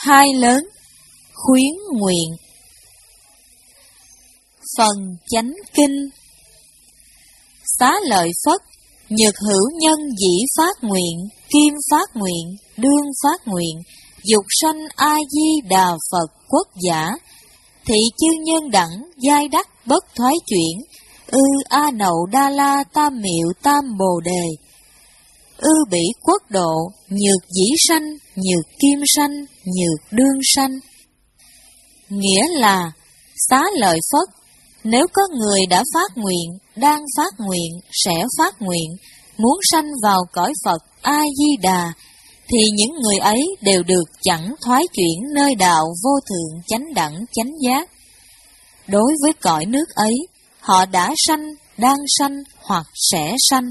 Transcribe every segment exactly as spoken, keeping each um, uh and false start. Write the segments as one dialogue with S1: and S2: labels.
S1: hai lớn, khuyến nguyện. Phần chánh kinh. Xá lợi Phất, nhược hữu nhân dĩ phát nguyện, kim phát nguyện, đương phát nguyện, dục sanh A-di-đà Phật quốc giả, thị chư nhân đẳng, giai đắc bất thoái chuyển, ư A Nậu Đa La Tam Miệu Tam Bồ Đề, ư bỉ quốc độ, nhược dĩ sanh, nhược kim sanh, nhược đương sanh. Nghĩa là, xá lợi Phất, nếu có người đã phát nguyện, đang phát nguyện, sẽ phát nguyện, muốn sanh vào cõi Phật A-di-đà, thì những người ấy đều được chẳng thoái chuyển nơi đạo vô thượng chánh đẳng chánh giác. Đối với cõi nước ấy, họ đã sanh, đang sanh hoặc sẽ sanh.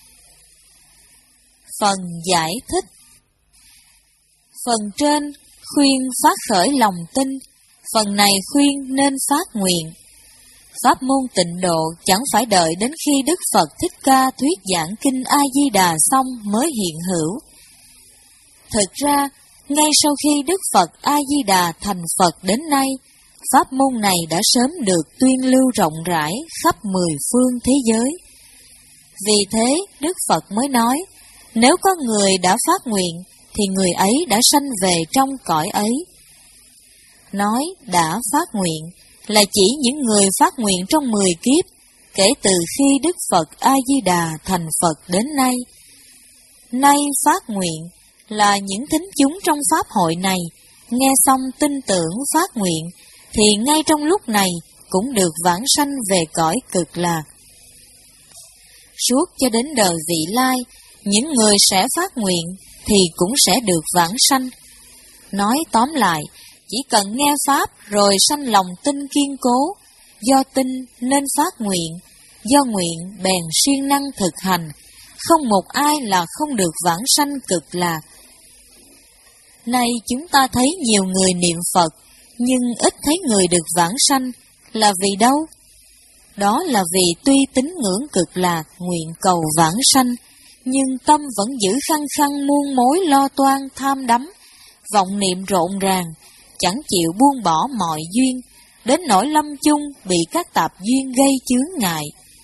S1: Phần giải thích. Phần trên khuyên phát khởi lòng tin, phần này khuyên nên phát nguyện. Pháp môn tịnh độ chẳng phải đợi đến khi Đức Phật Thích Ca thuyết giảng kinh A-di-đà xong mới hiện hữu. Thực ra, ngay sau khi Đức Phật A-di-đà thành Phật đến nay, pháp môn này đã sớm được tuyên lưu rộng rãi khắp mười phương thế giới. Vì thế, Đức Phật mới nói, nếu có người đã phát nguyện, thì người ấy đã sanh về trong cõi ấy. Nói đã phát nguyện là chỉ những người phát nguyện trong mười kiếp, kể từ khi Đức Phật A-di-đà thành Phật đến nay. Nay phát nguyện là những thính chúng trong pháp hội này, nghe xong tin tưởng phát nguyện, thì ngay trong lúc này cũng được vãng sanh về cõi cực lạc. Suốt cho đến đời vị lai, những người sẽ phát nguyện thì cũng sẽ được vãng sanh. Nói tóm lại, chỉ cần nghe Pháp rồi sanh lòng tin kiên cố, do tin nên phát nguyện, do nguyện bèn siêng năng thực hành, không một ai là không được vãng sanh cực lạc. Nay chúng ta thấy nhiều người niệm Phật, nhưng ít thấy người được vãng sanh, là vì đâu? Đó là vì tuy tín ngưỡng cực lạc, nguyện cầu vãng sanh, nhưng tâm vẫn giữ khăng khăng muôn mối lo toan tham đắm, vọng niệm rộn ràng, chẳng chịu buông bỏ mọi duyên, đến nỗi lâm chung bị các tạp duyên gây chướng ngại.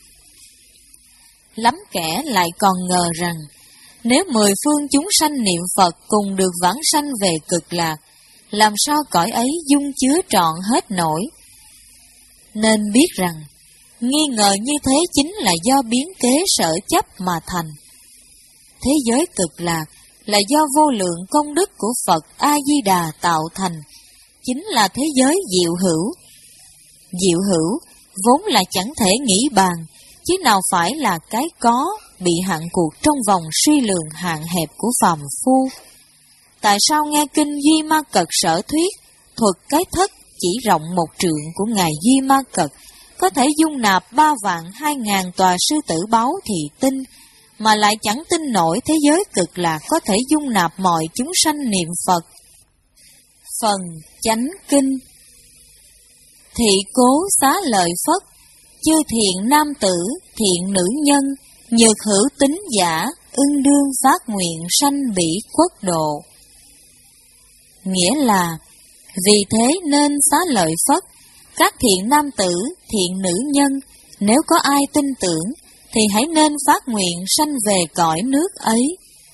S1: Lắm kẻ lại còn ngờ rằng, nếu mười phương chúng sanh niệm Phật cùng được vãng sanh về cực lạc, làm sao cõi ấy dung chứa trọn hết nổi? Nên biết rằng, nghi ngờ như thế chính là do biến kế sở chấp mà thành. Thế giới cực lạc là do vô lượng công đức của Phật A-di-đà tạo thành, chính là thế giới diệu hữu. Diệu hữu vốn là chẳng thể nghĩ bàn, chứ nào phải là cái có bị hạn cuộc trong vòng suy lường hạn hẹp của phàm phu. Tại sao nghe kinh Duy Ma Cật Sở thuyết, thuật cái thất chỉ rộng một trượng của Ngài Duy Ma Cật, có thể dung nạp ba vạn hai ngàn tòa sư tử báu thì tin, mà lại chẳng tin nổi thế giới cực lạc có thể dung nạp mọi chúng sanh niệm Phật. Phần chánh kinh. Thị cố xá lợi Phất, chư thiện nam tử, thiện nữ nhân, nhược hữu tín giả, ưng đương phát nguyện sanh bỉ quốc độ. Nghĩa là, vì thế nên xá lợi Phất, các thiện nam tử, thiện nữ nhân, nếu có ai tin tưởng, thì hãy nên phát nguyện sanh về cõi nước ấy.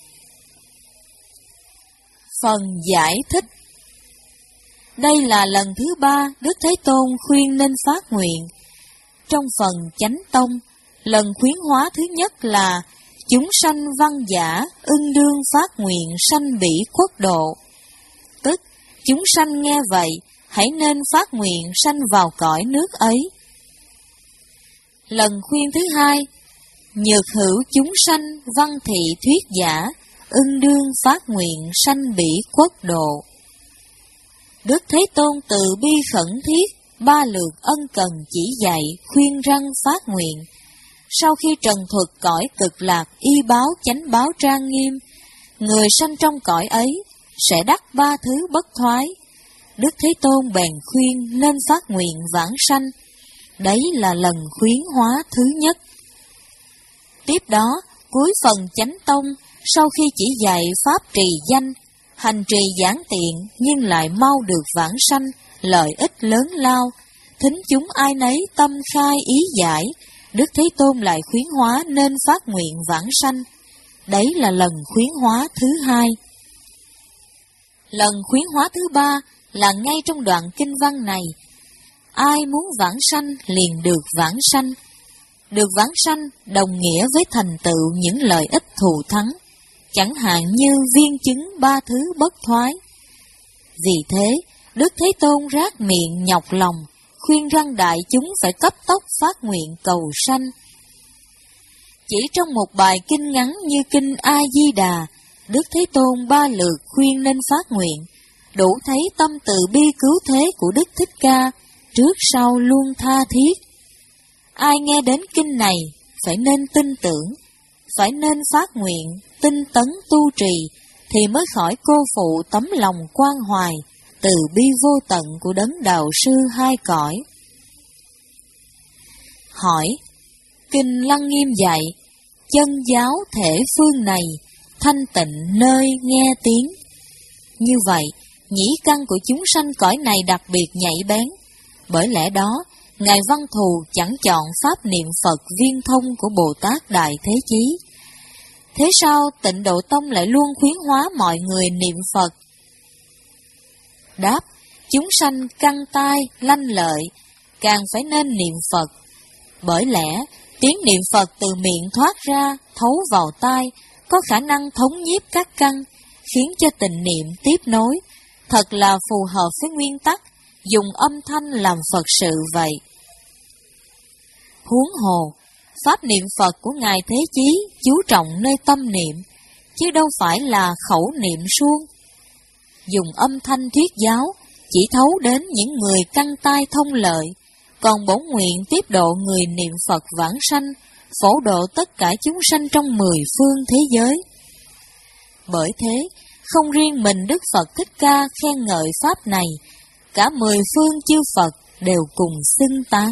S1: Phần giải thích. Đây là lần thứ ba Đức Thế Tôn khuyên nên phát nguyện. Trong phần chánh tông, lần khuyến hóa thứ nhất là chúng sanh văn giả, ưng đương phát nguyện sanh bỉ quốc độ. Tức, chúng sanh nghe vậy, hãy nên phát nguyện sanh vào cõi nước ấy. Lần khuyên thứ hai, nhược hữu chúng sanh văn thị thuyết giả, ưng đương phát nguyện sanh bỉ quốc độ. Đức Thế Tôn từ bi khẩn thiết, ba lượt ân cần chỉ dạy, khuyên răn phát nguyện. Sau khi trần thuật cõi cực lạc y báo chánh báo trang nghiêm, người sanh trong cõi ấy sẽ đắc ba thứ bất thoái. Đức Thế Tôn bèn khuyên nên phát nguyện vãng sanh. Đấy là lần khuyến hóa thứ nhất. Tiếp đó, cuối phần chánh tông, sau khi chỉ dạy pháp trì danh, Hành trì giản tiện nhưng lại mau được vãng sanh, lợi ích lớn lao. Thính chúng ai nấy tâm khai ý giải, Đức Thế Tôn lại khuyến hóa nên phát nguyện vãng sanh. Đấy là lần khuyến hóa thứ hai. Lần khuyến hóa thứ ba là ngay trong đoạn kinh văn này. Ai muốn vãng sanh liền được vãng sanh. Được vãng sanh đồng nghĩa với thành tựu những lợi ích thù thắng, chẳng hạn như viên chứng ba thứ bất thoái. Vì thế, Đức Thế Tôn rát miệng nhọc lòng, khuyên răn đại chúng phải cấp tốc phát nguyện cầu sanh. Chỉ trong một bài kinh ngắn như kinh A-di-đà, Đức Thế Tôn ba lượt khuyên nên phát nguyện, đủ thấy tâm từ bi cứu thế của Đức Thích Ca, trước sau luôn tha thiết. Ai nghe đến kinh này, phải nên tin tưởng, phải nên phát nguyện, tinh tấn tu trì, thì mới khỏi cô phụ tấm lòng quan hoài, từ bi vô tận của đấng đạo sư hai cõi. Hỏi, Kinh Lăng Nghiêm dạy, chân giáo thể phương này, thanh tịnh nơi nghe tiếng. Như vậy, nhĩ căn của chúng sanh cõi này đặc biệt nhạy bén. Bởi lẽ đó, Ngài Văn Thù chẳng chọn pháp niệm Phật viên thông của Bồ Tát Đại Thế Chí. Thế sao Tịnh Độ Tông lại luôn khuyến hóa mọi người niệm Phật? Đáp, chúng sanh căn tai, lanh lợi, càng phải nên niệm Phật. Bởi lẽ, tiếng niệm Phật từ miệng thoát ra, thấu vào tai, có khả năng thống nhiếp các căn, khiến cho tình niệm tiếp nối, thật là phù hợp với nguyên tắc, dùng âm thanh làm Phật sự vậy. Huống hồ, pháp niệm Phật của Ngài Thế Chí chú trọng nơi tâm niệm, chứ đâu phải là khẩu niệm suông. Dùng âm thanh thuyết giáo, chỉ thấu đến những người căn tai thông lợi, còn bổn nguyện tiếp độ người niệm Phật vãng sanh, phổ độ tất cả chúng sanh trong mười phương thế giới. Bởi thế, không riêng mình Đức Phật Thích Ca khen ngợi pháp này, cả mười phương chư Phật đều cùng xưng tán.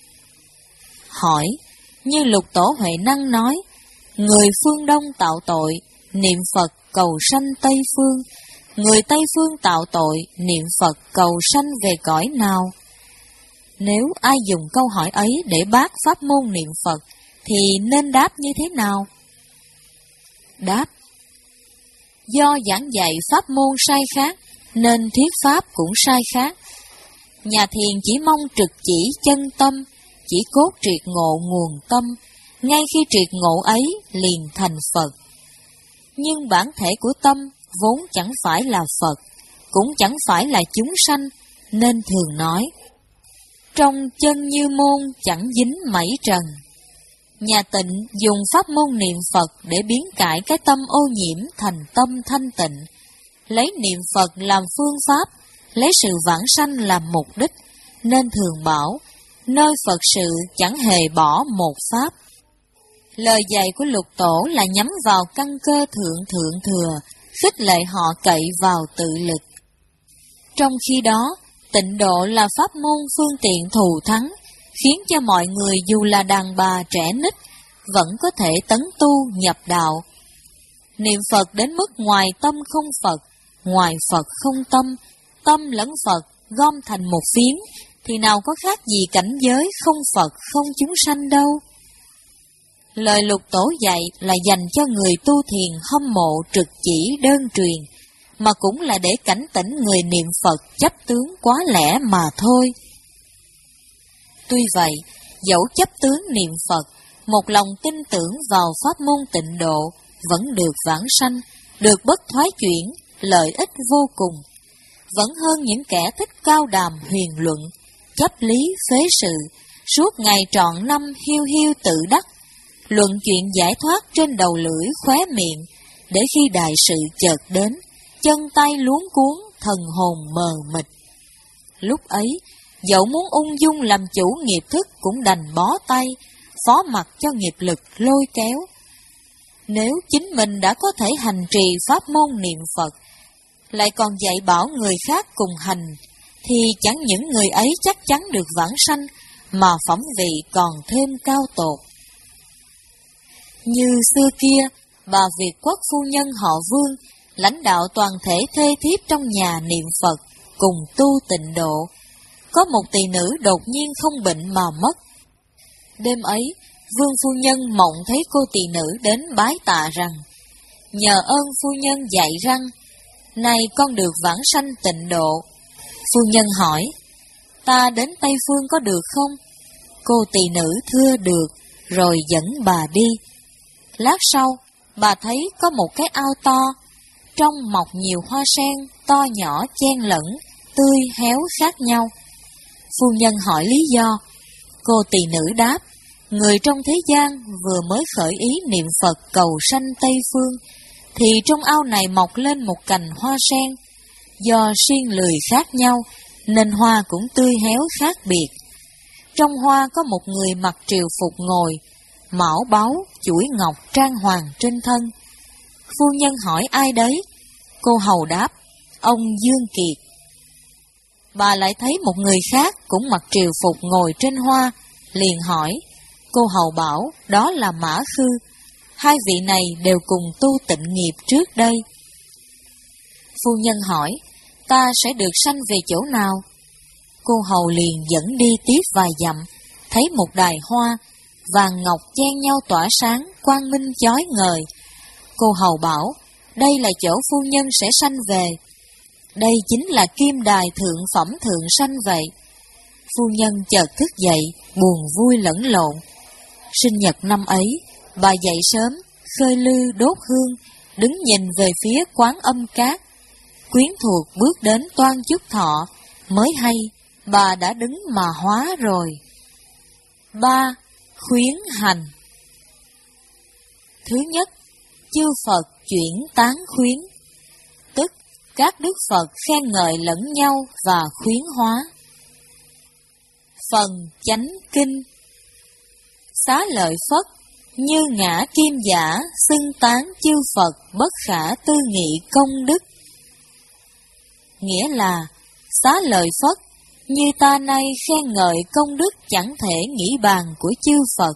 S1: Hỏi, như Lục Tổ Huệ Năng nói, người phương Đông tạo tội, niệm Phật cầu sanh Tây phương, người Tây phương tạo tội, niệm Phật cầu sanh về cõi nào? Nếu ai dùng câu hỏi ấy để bác pháp môn niệm Phật, thì nên đáp như thế nào? Đáp, do giảng dạy pháp môn sai khác, nên thuyết pháp cũng sai khác. Nhà thiền chỉ mong trực chỉ chân tâm, chỉ cốt triệt ngộ nguồn tâm, ngay khi triệt ngộ ấy liền thành Phật. Nhưng bản thể của tâm vốn chẳng phải là Phật, cũng chẳng phải là chúng sanh, nên thường nói, trong chân như môn chẳng dính mảy trần. Nhà Tịnh dùng pháp môn niệm Phật để biến cải cái tâm ô nhiễm thành tâm thanh tịnh, lấy niệm Phật làm phương pháp, lấy sự vãng sanh làm mục đích, nên thường bảo, nơi Phật sự chẳng hề bỏ một pháp. Lời dạy của Lục Tổ là nhắm vào căn cơ thượng thượng thừa, khích lệ họ cậy vào tự lực. Trong khi đó, tịnh độ là pháp môn phương tiện thù thắng, khiến cho mọi người dù là đàn bà trẻ nít, vẫn có thể tấn tu nhập đạo. Niệm Phật đến mức ngoài tâm không Phật, ngoài Phật không tâm, tâm lẫn Phật gom thành một phiến, thì nào có khác gì cảnh giới không Phật không chúng sanh đâu. Lời Lục Tổ dạy là dành cho người tu thiền hâm mộ trực chỉ đơn truyền, mà cũng là để cảnh tỉnh người niệm Phật chấp tướng quá lẻ mà thôi. Tuy vậy, dẫu chấp tướng niệm Phật, một lòng tin tưởng vào pháp môn tịnh độ, vẫn được vãng sanh, được bất thoái chuyển, lợi ích vô cùng. Vẫn hơn những kẻ thích cao đàm huyền luận, chấp lý phế sự, suốt ngày trọn năm hiu hiu tự đắc, luận chuyện giải thoát trên đầu lưỡi khóe miệng, để khi đại sự chợt đến, chân tay luống cuống, thần hồn mờ mịt. Lúc ấy, dẫu muốn ung dung làm chủ nghiệp thức cũng đành bó tay, phó mặc cho nghiệp lực lôi kéo. Nếu chính mình đã có thể hành trì pháp môn niệm Phật, lại còn dạy bảo người khác cùng hành, thì chẳng những người ấy chắc chắn được vãng sanh, mà phẩm vị còn thêm cao tột. Như xưa kia, bà Việt Quốc phu nhân họ Vương lãnh đạo toàn thể thê thiếp trong nhà niệm Phật, cùng tu tịnh độ. Có một tỳ nữ đột nhiên không bệnh mà mất. Đêm ấy, vương phu nhân mộng thấy cô tỳ nữ đến bái tạ rằng: nhờ ơn phu nhân dạy rằng, nay con được vãng sanh tịnh độ. Phu nhân hỏi: ta đến Tây Phương có được không? Cô tỳ nữ thưa được, rồi dẫn bà đi. Lát sau, bà thấy có một cái ao to, trong mọc nhiều hoa sen, to nhỏ chen lẫn, tươi héo khác nhau. Phu nhân hỏi lý do. Cô tỳ nữ đáp: người trong thế gian vừa mới khởi ý niệm Phật cầu sanh Tây Phương, thì trong ao này mọc lên một cành hoa sen. Do xiên lười khác nhau, nên hoa cũng tươi héo khác biệt. Trong hoa có một người mặc triều phục ngồi, mão báu, chuỗi ngọc trang hoàng trên thân. Phu nhân hỏi ai đấy? Cô hầu đáp: ông Dương Kiệt. Bà lại thấy một người khác cũng mặc triều phục ngồi trên hoa, liền hỏi. Cô hầu bảo đó là Mã Khư. Hai vị này đều cùng tu tịnh nghiệp trước đây. Phu nhân hỏi: ta sẽ được sanh về chỗ nào? Cô hầu liền dẫn đi tiếp vài dặm, thấy một đài hoa, vàng ngọc chen nhau tỏa sáng, quang minh chói ngời. Cô hầu bảo: đây là chỗ phu nhân sẽ sanh về. Đây chính là kim đài thượng phẩm thượng sanh vậy. Phu nhân chợt thức dậy, buồn vui lẫn lộn. Sinh nhật năm ấy, bà dậy sớm, khơi lư đốt hương, đứng nhìn về phía Quán Âm Cát. Quyến thuộc bước đến toan chúc thọ, mới hay bà đã đứng mà hóa rồi. Ba. Khuyến hành. Thứ nhất, chư Phật chuyển tán khuyến, tức các đức Phật khen ngợi lẫn nhau và khuyến hóa. Phần chánh kinh. Xá lợi Phất, như ngã kim giả, xưng tán chư Phật bất khả tư nghị công đức. Nghĩa là, xá lợi Phất, như ta nay khen ngợi công đức chẳng thể nghĩ bàn của chư Phật.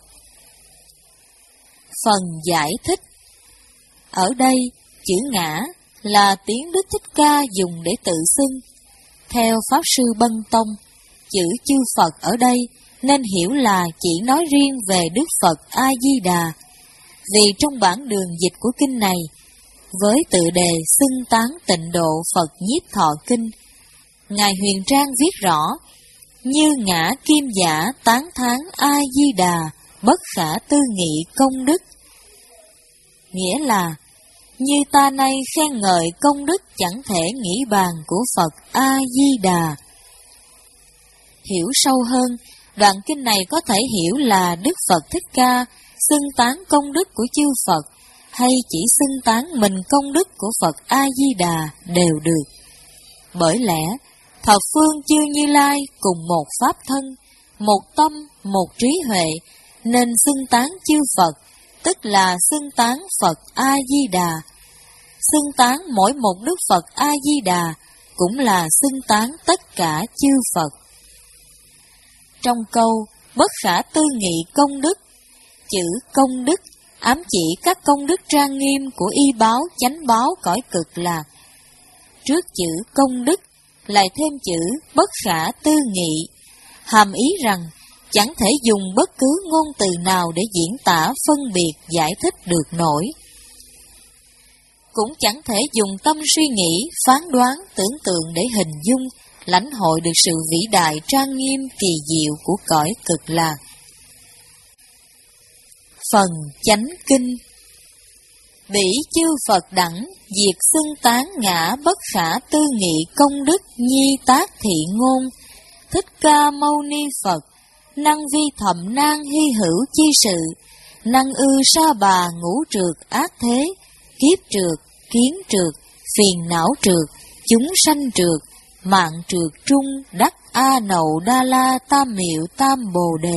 S1: Phần giải thích. Ở đây, chữ ngã là tiếng Đức Thích Ca dùng để tự xưng. Theo Pháp Sư Bân Tông, chữ chư Phật ở đây nên hiểu là chỉ nói riêng về Đức Phật A-di-đà, vì trong bản đường dịch của kinh này, với tự đề xưng tán tịnh độ Phật Nhiếp Thọ Kinh, Ngài Huyền Trang viết rõ: như ngã kim giả tán thán A-di-đà, bất khả tư nghị công đức. Nghĩa là, như ta nay khen ngợi công đức chẳng thể nghĩ bàn của Phật A-di-đà. Hiểu sâu hơn, đoạn kinh này có thể hiểu là Đức Phật Thích Ca xưng tán công đức của chư Phật, hay chỉ xưng tán mình công đức của Phật A-di-đà đều được. Bởi lẽ, thập phương chư Như Lai cùng một pháp thân, một tâm, một trí huệ, nên xưng tán chư Phật, tức là xưng tán Phật A-di-đà. Xưng tán mỗi một Đức Phật A-di-đà cũng là xưng tán tất cả chư Phật. Trong câu bất khả tư nghị công đức, chữ công đức ám chỉ các công đức trang nghiêm của y báo chánh báo cõi cực lạc. Trước chữ công đức lại thêm chữ bất khả tư nghị, hàm ý rằng chẳng thể dùng bất cứ ngôn từ nào để diễn tả phân biệt giải thích được nổi. Cũng chẳng thể dùng tâm suy nghĩ, phán đoán, tưởng tượng để hình dung, lãnh hội được sự vĩ đại trang nghiêm kỳ diệu của cõi cực lạc. Phần chánh kinh. Bỉ chư Phật đẳng, diệt xưng tán ngã bất khả tư nghị công đức nhi tác thị ngôn, Thích Ca Mâu Ni Phật, năng vi thậm nan hy hữu chi sự, năng ư sa bà ngũ trượt ác thế, kiếp trượt, kiến trượt, phiền não trượt, chúng sanh trượt, mạng trượt trung, đắc A Nậu Đa La Tam Miệu Tam Bồ Đề.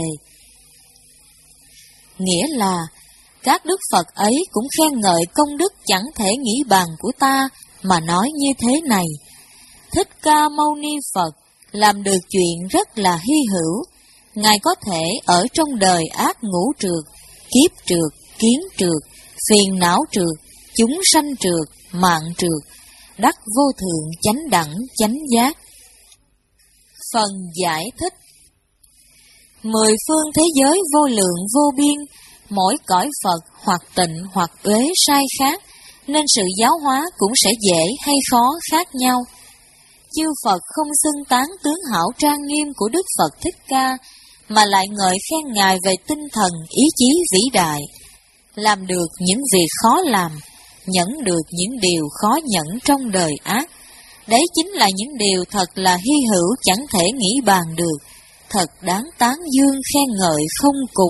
S1: Nghĩa là, các đức Phật ấy cũng khen ngợi công đức chẳng thể nghĩ bàn của ta, mà nói như thế này: Thích Ca Mâu Ni Phật làm được chuyện rất là hy hữu. Ngài có thể ở trong đời ác ngũ trượt, kiếp trượt, kiến trượt, phiền não trượt, chúng sanh trượt, mạng trượt, đắc vô thượng chánh đẳng chánh giác. Phần giải thích. Mười phương thế giới vô lượng vô biên, mỗi cõi Phật hoặc tịnh hoặc uế sai khác, nên sự giáo hóa cũng sẽ dễ hay khó khác nhau. Chư Phật không xưng tán tướng hảo trang nghiêm của Đức Phật Thích Ca, mà lại ngợi khen Ngài về tinh thần ý chí vĩ đại, làm được những việc khó làm, nhẫn được những điều khó nhẫn trong đời ác. Đấy chính là những điều thật là hy hữu chẳng thể nghĩ bàn được, thật đáng tán dương khen ngợi không cùng.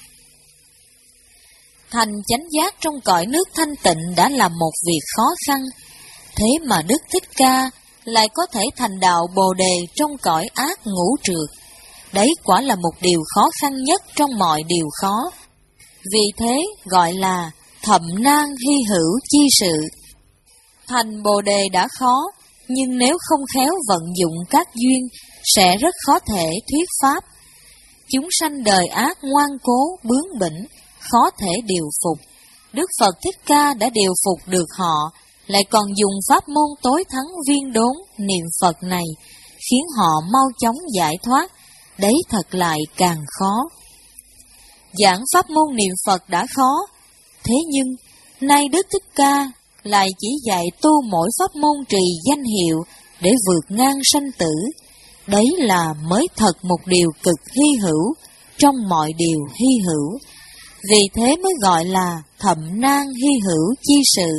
S1: Thành chánh giác trong cõi nước thanh tịnh đã là một việc khó khăn, thế mà Đức Thích Ca lại có thể thành đạo Bồ Đề trong cõi ác ngũ trượt. Đấy quả là một điều khó khăn nhất trong mọi điều khó. Vì thế gọi là thậm nan hy hữu chi sự. Thành Bồ Đề đã khó, nhưng nếu không khéo vận dụng các duyên, sẽ rất khó thể thuyết pháp. Chúng sanh đời ác ngoan cố, bướng bỉnh, khó thể điều phục. Đức Phật Thích Ca đã điều phục được họ, lại còn dùng pháp môn tối thắng viên đốn niệm Phật này, khiến họ mau chóng giải thoát. Đấy thật lại càng khó. Giảng pháp môn niệm Phật đã khó, thế nhưng nay Đức Thích Ca lại chỉ dạy tu mỗi pháp môn trì danh hiệu để vượt ngang sanh tử. Đấy là mới thật một điều cực hy hữu trong mọi điều hy hữu. Vì thế mới gọi là thậm nan hy hữu chi sự.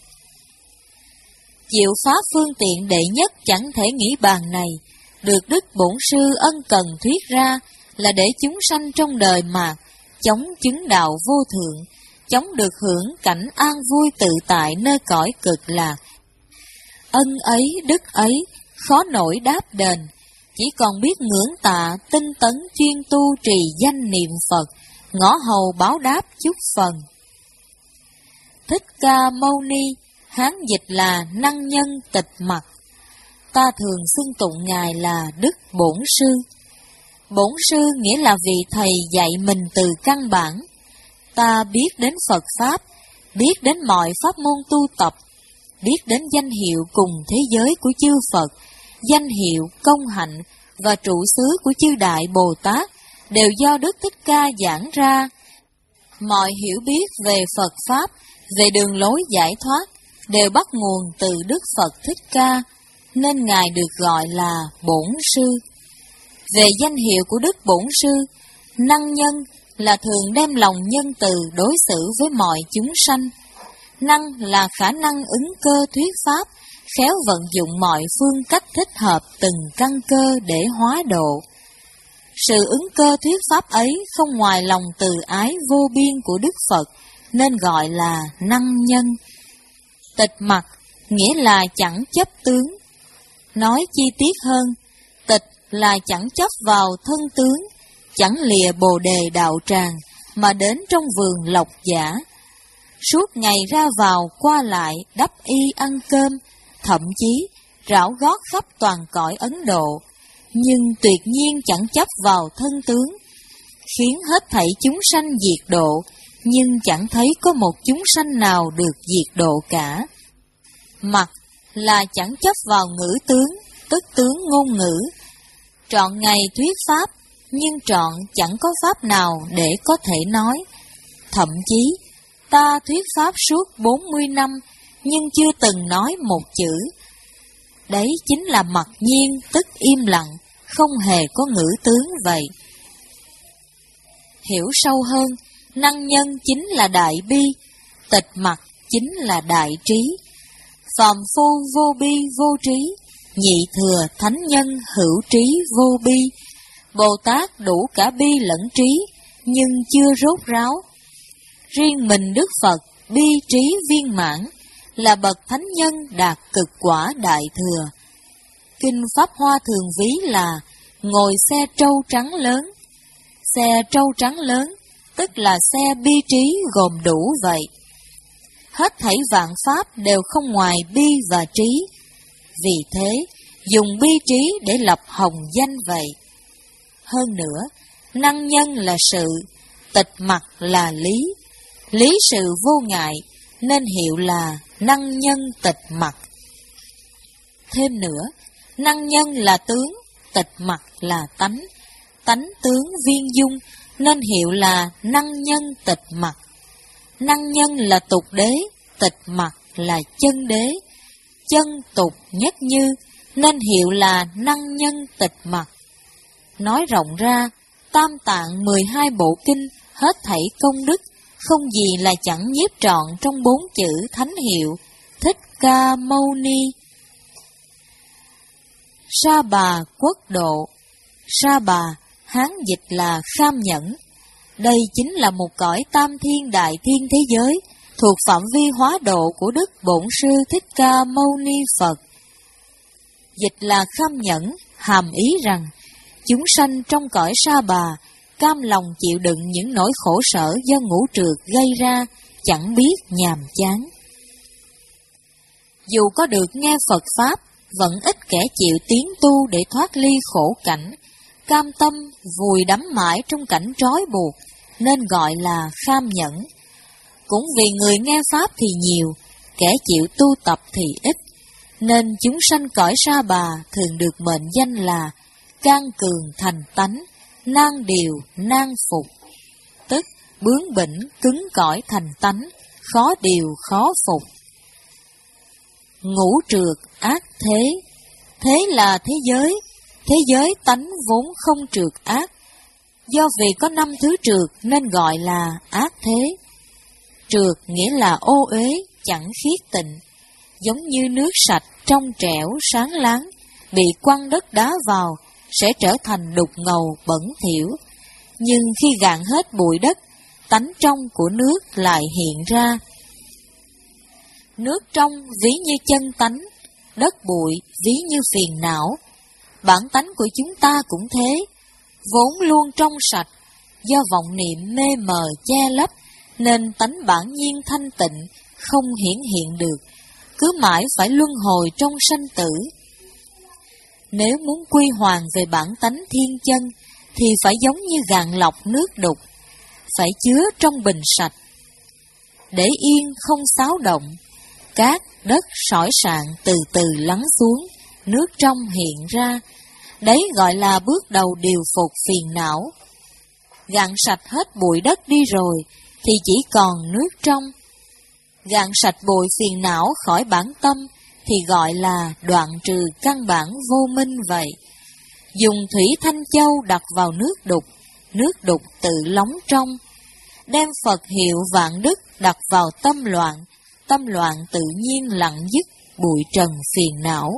S1: Diệu pháp phương tiện đệ nhất chẳng thể nghĩ bàn này, được Đức Bổn Sư ân cần thuyết ra là để chúng sanh trong đời mạt chống chứng đạo vô thượng, chống được hưởng cảnh an vui tự tại nơi cõi cực lạc. Ân ấy, đức ấy, khó nổi đáp đền, chỉ còn biết ngưỡng tạ, tinh tấn chuyên tu trì danh niệm Phật, ngõ hầu báo đáp chút phần. Thích Ca Mâu Ni, Hán dịch là năng nhân tịch mặc. Ta thường xưng tụng Ngài là Đức Bổn Sư. Bổn Sư nghĩa là vị thầy dạy mình từ căn bản. Ta biết đến Phật Pháp, biết đến mọi pháp môn tu tập, biết đến danh hiệu cùng thế giới của chư Phật, danh hiệu, công hạnh và trụ xứ của chư Đại Bồ Tát đều do Đức Thích Ca giảng ra. Mọi hiểu biết về Phật Pháp, về đường lối giải thoát đều bắt nguồn từ Đức Phật Thích Ca, nên Ngài được gọi là Bổn Sư. Về danh hiệu của Đức Bổn Sư, năng nhân là thường đem lòng nhân từ đối xử với mọi chúng sanh. Năng là khả năng ứng cơ thuyết pháp, khéo vận dụng mọi phương cách thích hợp từng căn cơ để hóa độ. Sự ứng cơ thuyết pháp ấy không ngoài lòng từ ái vô biên của Đức Phật, nên gọi là năng nhân. Tịch mặc nghĩa là chẳng chấp tướng. Nói chi tiết hơn, tịch là chẳng chấp vào thân tướng, chẳng lìa bồ đề đạo tràng, mà đến trong vườn lộc giả. Suốt ngày ra vào qua lại đắp y ăn cơm, thậm chí rảo gót khắp toàn cõi Ấn Độ, nhưng tuyệt nhiên chẳng chấp vào thân tướng, khiến hết thảy chúng sanh diệt độ, nhưng chẳng thấy có một chúng sanh nào được diệt độ cả. Mặc là chẳng chấp vào ngữ tướng, tức tướng ngôn ngữ. Trọn ngày thuyết pháp, nhưng trọn chẳng có pháp nào để có thể nói. Thậm chí, ta thuyết pháp suốt bốn mươi năm, nhưng chưa từng nói một chữ. Đấy chính là mặc nhiên, tức im lặng, không hề có ngữ tướng vậy. Hiểu sâu hơn, năng nhân chính là đại bi, tịch mặc chính là đại trí. Phàm phu vô bi vô trí, nhị thừa thánh nhân hữu trí vô bi. Bồ Tát đủ cả bi lẫn trí, nhưng chưa rốt ráo. Riêng mình Đức Phật bi trí viên mãn, là bậc thánh nhân đạt cực quả đại thừa. Kinh Pháp Hoa thường ví là ngồi xe trâu trắng lớn. Xe trâu trắng lớn, tức là xe bi trí gồm đủ vậy. Hết thảy vạn pháp đều không ngoài bi và trí. Vì thế, dùng bi trí để lập hồng danh vậy. Hơn nữa, năng nhân là sự, tịch mặc là lý. Lý sự vô ngại, nên hiệu là năng nhân tịch mặt. Thêm nữa, năng nhân là tướng, tịch mặt là tánh, tánh tướng viên dung, nên hiệu là năng nhân tịch mặt. Năng nhân là tục đế, tịch mặt là chân đế, chân tục nhất như, nên hiệu là năng nhân tịch mặt. Nói rộng ra, tam tạng mười hai bộ kinh, hết thảy công đức, không gì là chẳng nhiếp trọn trong bốn chữ thánh hiệu Thích Ca Mâu Ni. Sa Bà quốc độ. Sa Bà, Hán dịch là Kham Nhẫn. Đây chính là một cõi tam thiên đại thiên thế giới, thuộc phạm vi hóa độ của Đức Bổn Sư Thích Ca Mâu Ni Phật. Dịch là Kham Nhẫn, hàm ý rằng, chúng sanh trong cõi Sa Bà, cam lòng chịu đựng những nỗi khổ sở do ngũ trược gây ra, chẳng biết nhàm chán. Dù có được nghe Phật Pháp, vẫn ít kẻ chịu tiến tu để thoát ly khổ cảnh, cam tâm vùi đắm mãi trong cảnh trói buộc, nên gọi là kham nhẫn. Cũng vì người nghe Pháp thì nhiều, kẻ chịu tu tập thì ít, nên chúng sanh cõi Sa Bà thường được mệnh danh là can cường thành tánh, nan điều nan phục, tức bướng bỉnh cứng cỏi thành tánh, khó điều khó phục. Ngũ trược ác thế. Thế là thế giới, thế giới tánh vốn không trược ác, do vì có năm thứ trược nên gọi là ác thế. Trược nghĩa là ô uế, chẳng khiết tịnh, giống như nước sạch trong trẻo sáng láng, bị quăng đất đá vào sẽ trở thành đục ngầu bẩn thỉu, nhưng khi gạn hết bụi đất, tánh trong của nước lại hiện ra. Nước trong ví như chân tánh, đất bụi ví như phiền não. Bản tánh của chúng ta cũng thế, vốn luôn trong sạch, do vọng niệm mê mờ che lấp, nên tánh bản nhiên thanh tịnh, không hiển hiện được, cứ mãi phải luân hồi trong sanh tử. Nếu muốn quy hoàn về bản tánh thiên chân, thì phải giống như gạn lọc nước đục, phải chứa trong bình sạch, để yên không xáo động. Cát, đất, sỏi sạn từ từ lắng xuống, nước trong hiện ra. Đấy gọi là bước đầu điều phục phiền não. Gạn sạch hết bụi đất đi rồi, thì chỉ còn nước trong. Gạn sạch bụi phiền não khỏi bản tâm, thì gọi là đoạn trừ căn bản vô minh vậy. Dùng thủy thanh châu đặt vào nước đục, nước đục tự lóng trong. Đem Phật hiệu vạn đức đặt vào tâm loạn, tâm loạn tự nhiên lặng dứt bụi trần phiền não.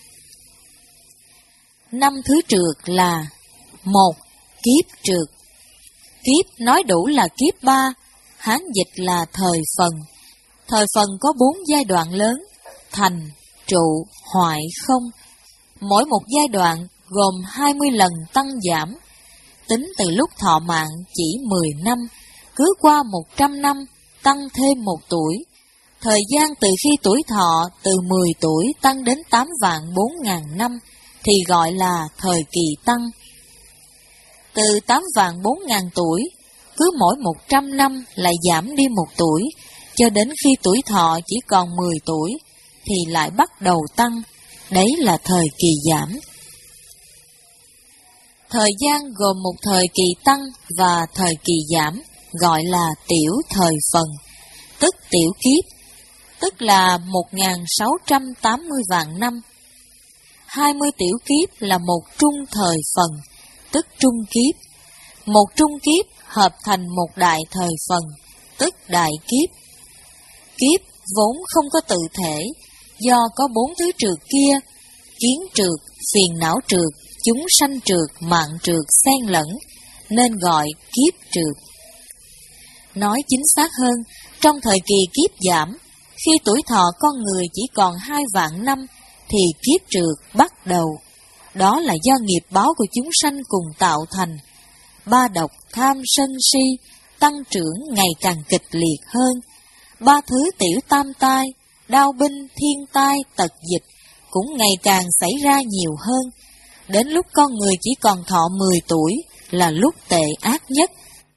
S1: Năm thứ trược là: một. Kiếp trược. Kiếp nói đủ là kiếp ba, Hán dịch là thời phần. Thời phần có bốn giai đoạn lớn: thành, trụ, hoại, không. Mỗi một giai đoạn gồm hai mươi lần tăng giảm. Tính từ lúc thọ mạng chỉ mười năm, cứ qua một trăm năm tăng thêm một tuổi. Thời gian từ khi tuổi thọ từ mười tuổi tăng đến tám vạn bốn ngàn năm thì gọi là thời kỳ tăng. Từ tám vạn bốn ngàn tuổi, cứ mỗi một trăm năm lại giảm đi một tuổi, cho đến khi tuổi thọ chỉ còn mười tuổi, thì lại bắt đầu tăng, đấy là thời kỳ giảm. Thời gian gồm một thời kỳ tăng và thời kỳ giảm, gọi là tiểu thời phần, tức tiểu kiếp, tức là một nghìn sáu trăm tám mươi vạn năm. hai mươi tiểu kiếp là một trung thời phần, tức trung kiếp. Một trung kiếp hợp thành một đại thời phần, tức đại kiếp. Kiếp vốn không có tự thể, do có bốn thứ trược kia: kiến trược, phiền não trược, chúng sanh trược, mạng trược xen lẫn, nên gọi kiếp trược. Nói chính xác hơn, trong thời kỳ kiếp giảm, khi tuổi thọ con người chỉ còn hai vạn năm, thì kiếp trược bắt đầu. Đó là do nghiệp báo của chúng sanh cùng tạo thành. Ba độc, tham, sân, si tăng trưởng ngày càng kịch liệt hơn. Ba thứ tiểu tam tai, đao binh, thiên tai, tật dịch cũng ngày càng xảy ra nhiều hơn. Đến lúc con người chỉ còn thọ mười tuổi là lúc tệ ác nhất.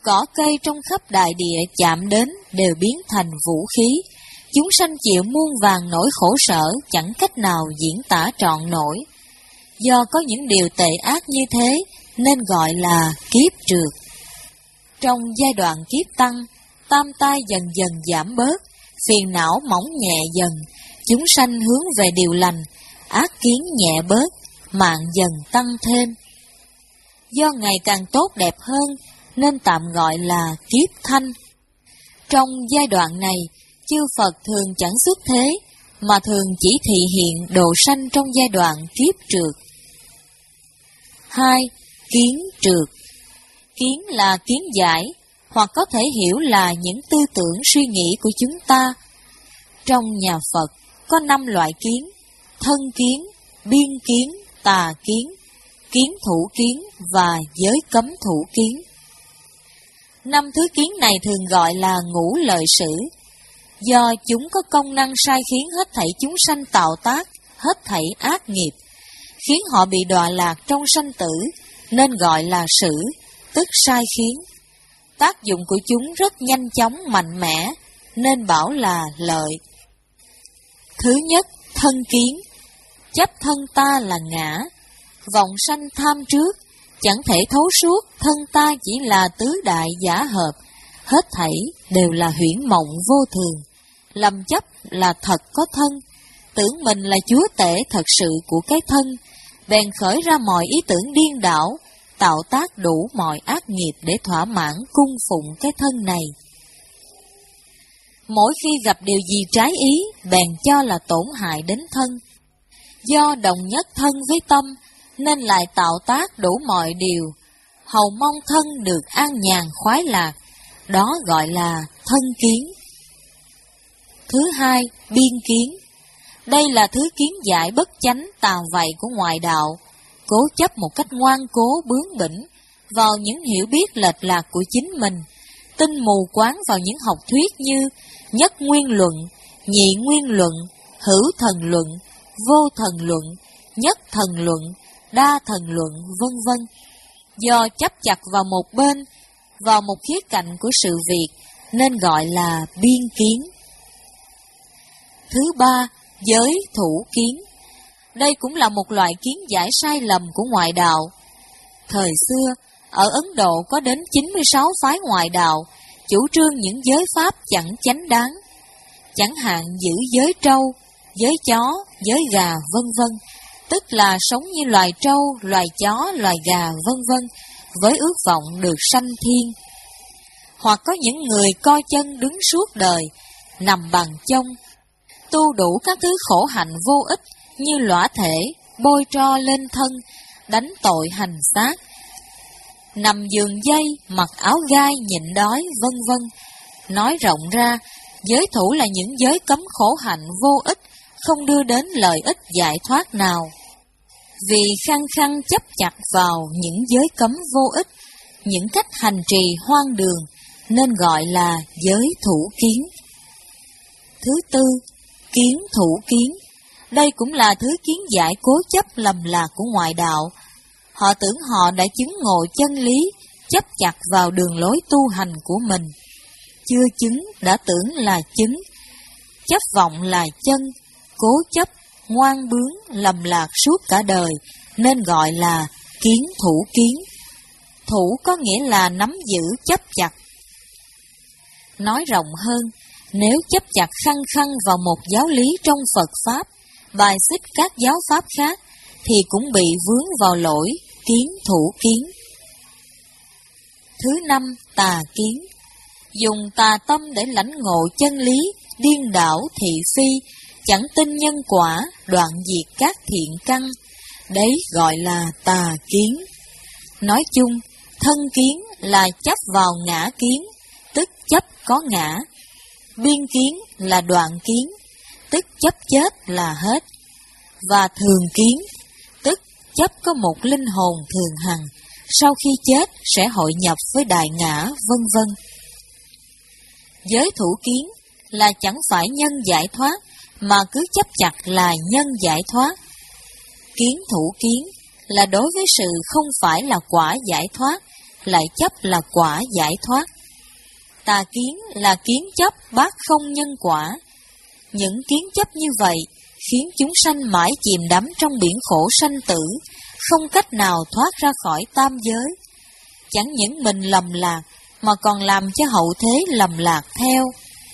S1: Cỏ cây trong khắp đại địa chạm đến đều biến thành vũ khí. Chúng sanh chịu muôn vàn nỗi khổ sở chẳng cách nào diễn tả trọn nổi. Do có những điều tệ ác như thế nên gọi là kiếp trượt. Trong giai đoạn kiếp tăng, tam tai dần dần giảm bớt, phiền não mỏng nhẹ dần, chúng sanh hướng về điều lành, ác kiến nhẹ bớt, mạng dần tăng thêm. Do ngày càng tốt đẹp hơn nên tạm gọi là kiếp thanh. Trong giai đoạn này, chư Phật thường chẳng xuất thế, mà thường chỉ thị hiện độ sanh trong giai đoạn kiếp trượt. Hai. Kiến trượt. Kiến là kiến giải, hoặc có thể hiểu là những tư tưởng suy nghĩ của chúng ta. Trong nhà Phật có năm loại kiến: thân kiến, biên kiến, tà kiến, kiến thủ kiến và giới cấm thủ kiến. Năm thứ kiến này thường gọi là ngũ lợi sử. Do chúng có công năng sai khiến hết thảy chúng sanh tạo tác, hết thảy ác nghiệp, khiến họ bị đọa lạc trong sanh tử, nên gọi là sử, tức sai khiến. Tác dụng của chúng rất nhanh chóng, mạnh mẽ, nên bảo là lợi. Thứ nhất, thân kiến. Chấp thân ta là ngã, vọng sanh tham trước, chẳng thể thấu suốt thân ta chỉ là tứ đại giả hợp, hết thảy đều là huyễn mộng vô thường, lầm chấp là thật có thân, tưởng mình là chúa tể thật sự của cái thân, bèn khởi ra mọi ý tưởng điên đảo, tạo tác đủ mọi ác nghiệp để thỏa mãn cung phụng cái thân này. Mỗi khi gặp điều gì trái ý, bèn cho là tổn hại đến thân. Do đồng nhất thân với tâm, nên lại tạo tác đủ mọi điều, hầu mong thân được an nhàn khoái lạc, đó gọi là thân kiến. Thứ hai, biên kiến. Đây là thứ kiến giải bất chánh tà vậy của ngoại đạo, cố chấp một cách ngoan cố bướng bỉnh vào những hiểu biết lệch lạc của chính mình, tin mù quáng vào những học thuyết như nhất nguyên luận, nhị nguyên luận, hữu thần luận, vô thần luận, nhất thần luận, đa thần luận, vân vân. Do chấp chặt vào một bên, vào một khía cạnh của sự việc, nên gọi là biên kiến. Thứ ba, giới thủ kiến. Đây cũng là một loại kiến giải sai lầm của ngoại đạo. Thời xưa, ở Ấn Độ có đến chín mươi sáu phái ngoại đạo, chủ trương những giới pháp chẳng chánh đáng. Chẳng hạn giữ giới trâu, giới chó, giới gà, vân vân, tức là sống như loài trâu, loài chó, loài gà, vân vân, với ước vọng được sanh thiên. Hoặc có những người co chân đứng suốt đời, nằm bằng chông, tu đủ các thứ khổ hạnh vô ích như lõa thể, bôi tro lên thân, đánh tội hành xác, nằm giường dây, mặc áo gai nhịn đói, vân vân. Nói rộng ra, giới thủ là những giới cấm khổ hạnh vô ích, không đưa đến lợi ích giải thoát nào. Vì khăng khăng chấp chặt vào những giới cấm vô ích, những cách hành trì hoang đường, nên gọi là giới thủ kiến. Thứ tư, kiến thủ kiến. Đây cũng là thứ kiến giải cố chấp lầm lạc của ngoại đạo. Họ tưởng họ đã chứng ngộ chân lý, chấp chặt vào đường lối tu hành của mình. Chưa chứng đã tưởng là chứng, chấp vọng là chân, cố chấp, ngoan bướng, lầm lạc suốt cả đời, nên gọi là kiến thủ kiến. Thủ có nghĩa là nắm giữ chấp chặt. Nói rộng hơn, nếu chấp chặt khăng khăng vào một giáo lý trong Phật Pháp, bài xích các giáo Pháp khác, thì cũng bị vướng vào lỗi kiến thủ kiến. Thứ năm, tà kiến. Dùng tà tâm để lãnh ngộ chân lý, điên đảo thị phi, chẳng tin nhân quả, đoạn diệt các thiện căn, đấy gọi là tà kiến. Nói chung, thân kiến là chấp vào ngã kiến, tức chấp có ngã. Biên kiến là đoạn kiến, tức chấp chết là hết. Và thường kiến, tức chấp có một linh hồn thường hằng, sau khi chết sẽ hội nhập với đại ngã, vân vân. Giới thủ kiến là chẳng phải nhân giải thoát, mà cứ chấp chặt là nhân giải thoát. Kiến thủ kiến là đối với sự không phải là quả giải thoát, lại chấp là quả giải thoát. Tà kiến là kiến chấp bác không nhân quả. Những kiến chấp như vậy khiến chúng sanh mãi chìm đắm trong biển khổ sanh tử, không cách nào thoát ra khỏi tam giới. Chẳng những mình lầm lạc, mà còn làm cho hậu thế lầm lạc theo.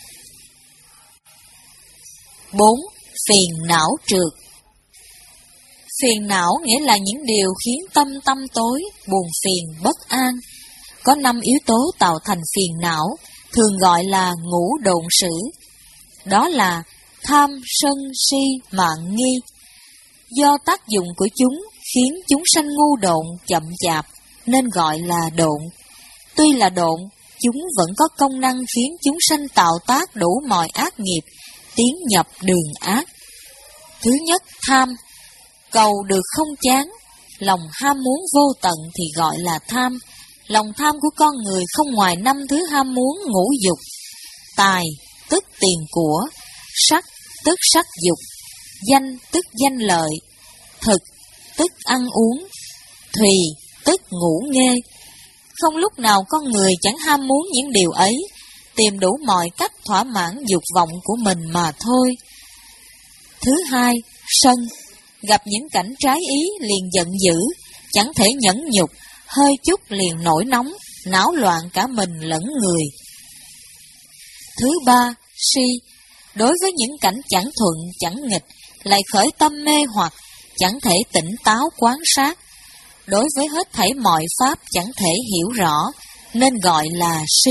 S1: bốn. Phiền não trượt. Phiền não nghĩa là những điều khiến tâm tâm tối, buồn phiền, bất an. Có năm yếu tố tạo thành phiền não, thường gọi là ngũ độn sử. Đó là tham, sân, si, mạn, nghi. Do tác dụng của chúng khiến chúng sanh ngu độn, chậm chạp, nên gọi là độn. Tuy là độn, chúng vẫn có công năng khiến chúng sanh tạo tác đủ mọi ác nghiệp, tiến nhập đường ác. Thứ nhất, tham. Cầu được không chán, lòng ham muốn vô tận thì gọi là tham. Lòng tham của con người không ngoài năm thứ ham muốn ngũ dục: tài, tức tiền của; sắc, tức sắc dục; danh, tức danh lợi; thực, tức ăn uống; thùy, tức ngủ nghê. Không lúc nào con người chẳng ham muốn những điều ấy, tìm đủ mọi cách thỏa mãn dục vọng của mình mà thôi. Thứ hai, sân. Gặp những cảnh trái ý liền giận dữ, chẳng thể nhẫn nhục, hơi chút liền nổi nóng, náo loạn cả mình lẫn người. Thứ ba, si. Đối với những cảnh chẳng thuận, chẳng nghịch, lại khởi tâm mê hoặc, chẳng thể tỉnh táo quán sát. Đối với hết thảy mọi pháp chẳng thể hiểu rõ, nên gọi là si.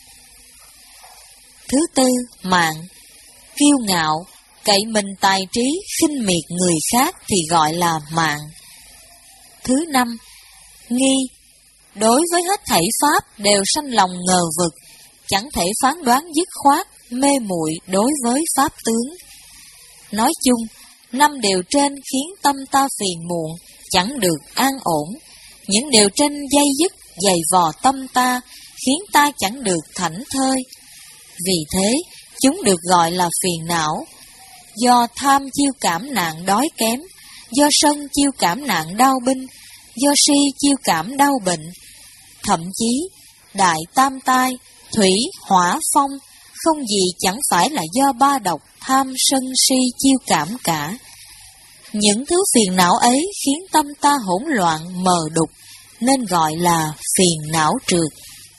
S1: Thứ tư, mạn. Kiêu ngạo, cậy mình tài trí, khinh miệt người khác thì gọi là mạn. Thứ năm, nghi. Đối với hết thảy pháp đều sanh lòng ngờ vực, chẳng thể phán đoán dứt khoát, mê muội đối với pháp tướng. Nói chung, năm điều trên khiến tâm ta phiền muộn, chẳng được an ổn. Những điều trên dây dứt, dày vò tâm ta, khiến ta chẳng được thảnh thơi. Vì thế, chúng được gọi là phiền não. Do tham chiêu cảm nạn đói kém, do sân chiêu cảm nạn đau binh, do si chiêu cảm đau bệnh. Thậm chí, đại tam tai, thủy, hỏa, phong, không gì chẳng phải là do ba độc tham sân si chiêu cảm cả. Những thứ phiền não ấy khiến tâm ta hỗn loạn mờ đục, nên gọi là phiền não trượt.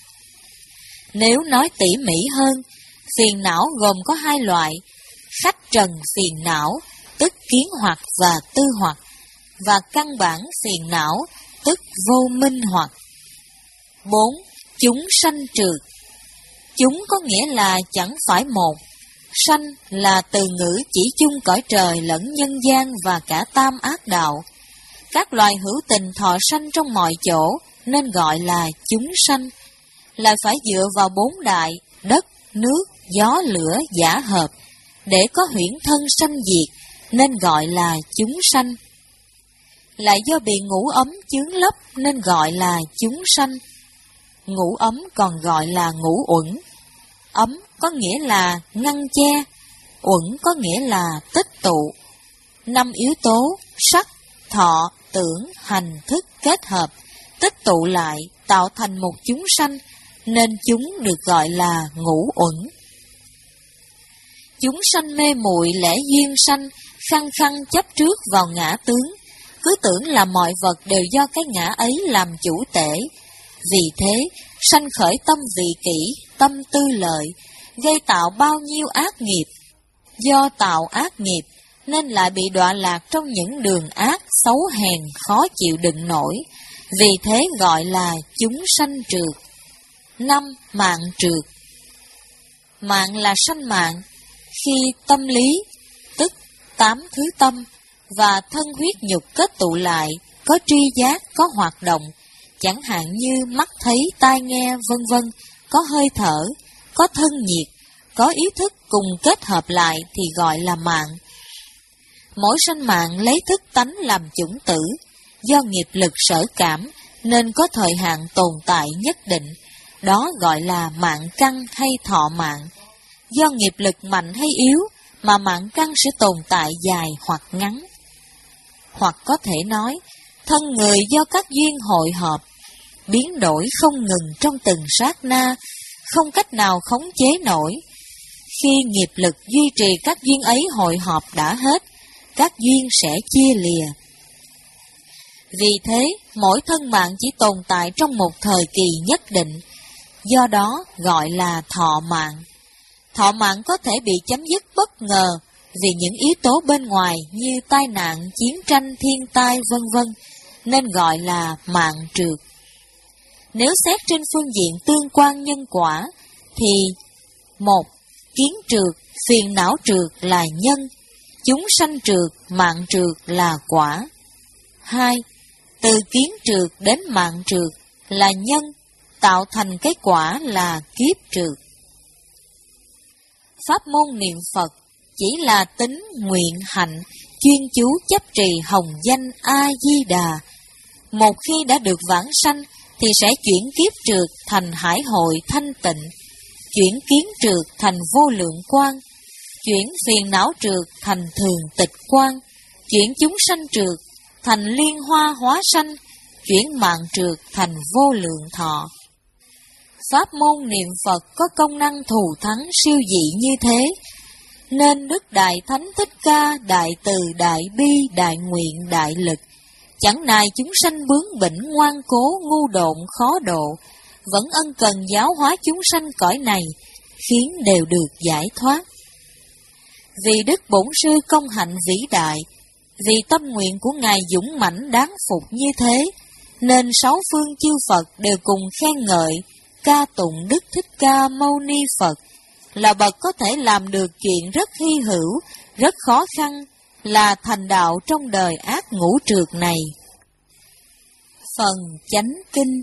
S1: Nếu nói tỉ mỉ hơn, phiền não gồm có hai loại: khách trần phiền não, tức kiến hoặc và tư hoặc, và căn bản phiền não, tức vô minh hoặc. bốn. Chúng sanh trượt. Chúng có nghĩa là chẳng phải một. Sanh là từ ngữ chỉ chung cõi trời lẫn nhân gian và cả tam ác đạo. Các loài hữu tình thọ sanh trong mọi chỗ, nên gọi là chúng sanh. Lại phải dựa vào bốn đại, đất, nước, gió, lửa, giả hợp, để có huyễn thân sanh diệt, nên gọi là chúng sanh. Lại do bị ngũ ấm chướng lấp, nên gọi là chúng sanh. Ngũ ấm còn gọi là ngũ uẩn. Ấm có nghĩa là ngăn che, uẩn có nghĩa là tích tụ. Năm yếu tố sắc, thọ, tưởng, hành, thức kết hợp, tích tụ lại tạo thành một chúng sanh, nên chúng được gọi là ngũ uẩn. Chúng sanh mê muội lẽ duyên sanh, khăng khăng chấp trước vào ngã tướng, cứ tưởng là mọi vật đều do cái ngã ấy làm chủ tể. Vì thế, sanh khởi tâm vị kỷ, tâm tư lợi, gây tạo bao nhiêu ác nghiệp. Do tạo ác nghiệp, nên lại bị đọa lạc trong những đường ác, xấu hèn, khó chịu đựng nổi. Vì thế gọi là chúng sanh trượt. năm. Mạng trượt. Mạng là sanh mạng, khi tâm lý, tức tám thứ tâm, và thân huyết nhục kết tụ lại, có tri giác, có hoạt động, chẳng hạn như mắt thấy, tai nghe, vân vân, có hơi thở, có thân nhiệt, có ý thức cùng kết hợp lại thì gọi là mạng. Mỗi sanh mạng lấy thức tánh làm chủng tử, do nghiệp lực sở cảm nên có thời hạn tồn tại nhất định, đó gọi là mạng căn hay thọ mạng. Do nghiệp lực mạnh hay yếu mà mạng căn sẽ tồn tại dài hoặc ngắn. Hoặc có thể nói, thân người do các duyên hội hợp, biến đổi không ngừng trong từng sát na, không cách nào khống chế nổi. Khi nghiệp lực duy trì các duyên ấy hội họp đã hết, các duyên sẽ chia lìa. Vì thế, mỗi thân mạng chỉ tồn tại trong một thời kỳ nhất định, do đó gọi là thọ mạng. Thọ mạng có thể bị chấm dứt bất ngờ vì những yếu tố bên ngoài như tai nạn, chiến tranh, thiên tai, vân vân, nên gọi là mạng trượt. Nếu xét trên phương diện tương quan nhân quả, thì một. Kiến trượt, phiền não trượt là nhân, chúng sanh trượt, mạng trượt là quả. Hai. Từ kiến trượt đến mạng trượt là nhân, tạo thành cái quả là kiếp trượt. Pháp môn niệm Phật chỉ là tính, nguyện, hạnh, chuyên chú chấp trì hồng danh A-di-đà. Một khi đã được vãng sanh thì sẽ chuyển kiếp trượt thành hải hội thanh tịnh, chuyển kiến trượt thành vô lượng quang, chuyển phiền não trượt thành thường tịch quang, chuyển chúng sanh trượt thành liên hoa hóa sanh, chuyển mạng trượt thành vô lượng thọ. Pháp môn niệm Phật có công năng thù thắng siêu dị như thế, nên Đức Đại Thánh Thích Ca đại từ đại bi đại nguyện đại lực, chẳng nài chúng sanh bướng bỉnh ngoan cố ngu độn khó độ, vẫn ân cần giáo hóa chúng sanh cõi này, khiến đều được giải thoát. Vì Đức Bổn Sư công hạnh vĩ đại, vì tâm nguyện của Ngài dũng mãnh đáng phục như thế, nên sáu phương chư Phật đều cùng khen ngợi, ca tụng Đức Thích Ca Mâu Ni Phật, là bậc có thể làm được chuyện rất hy hữu, rất khó khăn, là thành đạo trong đời ác ngũ trược này. Phần Chánh Kinh.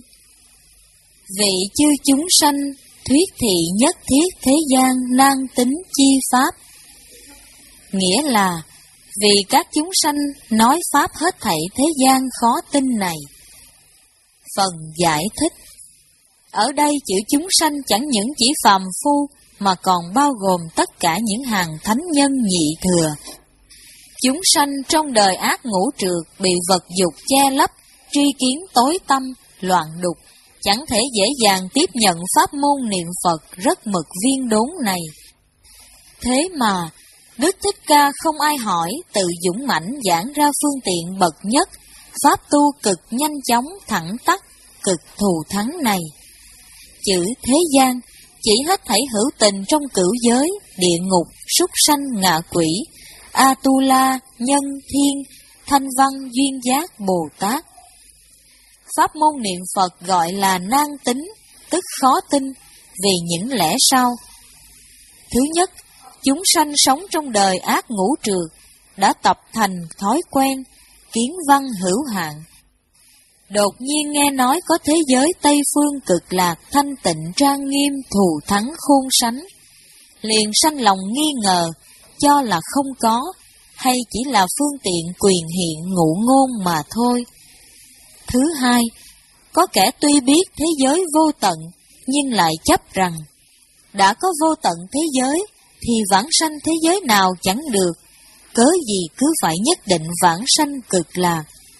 S1: Vị chư chúng sanh, thuyết thị nhất thiết thế gian nan tính chi pháp. Nghĩa là, vì các chúng sanh nói pháp hết thảy thế gian khó tin này. Phần giải thích. Ở đây chữ chúng sanh chẳng những chỉ phàm phu, mà còn bao gồm tất cả những hàng thánh nhân nhị thừa. Chúng sanh trong đời ác ngũ trược bị vật dục che lấp, tri kiến tối tăm, loạn đục, chẳng thể dễ dàng tiếp nhận pháp môn niệm Phật rất mực viên đốn này. Thế mà, Đức Thích Ca không ai hỏi, tự dũng mãnh giảng ra phương tiện bậc nhất, pháp tu cực nhanh chóng, thẳng tắc, cực thù thắng này. Chữ thế gian chỉ hết thảy hữu tình trong cửu giới, địa ngục, súc sanh, ngạ quỷ, Atula, nhân, thiên, thanh văn, duyên giác, Bồ Tát. Pháp môn niệm Phật gọi là nan tính, tức khó tin, vì những lẽ sau. Thứ nhất, chúng sanh sống trong đời ác ngũ trược, đã tập thành thói quen, kiến văn hữu hạn. Đột nhiên nghe nói có thế giới Tây Phương cực lạc thanh tịnh trang nghiêm thù thắng khôn sánh, liền sanh lòng nghi ngờ, cho là không có, hay chỉ là phương tiện quyền hiện ngụ ngôn mà thôi. Thứ hai, có kẻ tuy biết thế giới vô tận, nhưng lại chấp rằng, đã có vô tận thế giới, thì vãng sanh thế giới nào chẳng được, cớ gì cứ phải nhất định vãng sanh cực lạc.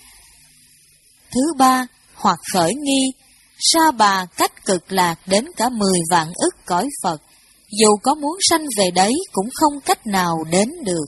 S1: Thứ ba, hoặc khởi nghi, Sa Bà cách cực lạc đến cả mười vạn ức cõi Phật, dù có muốn sanh về đấy cũng không cách nào đến được.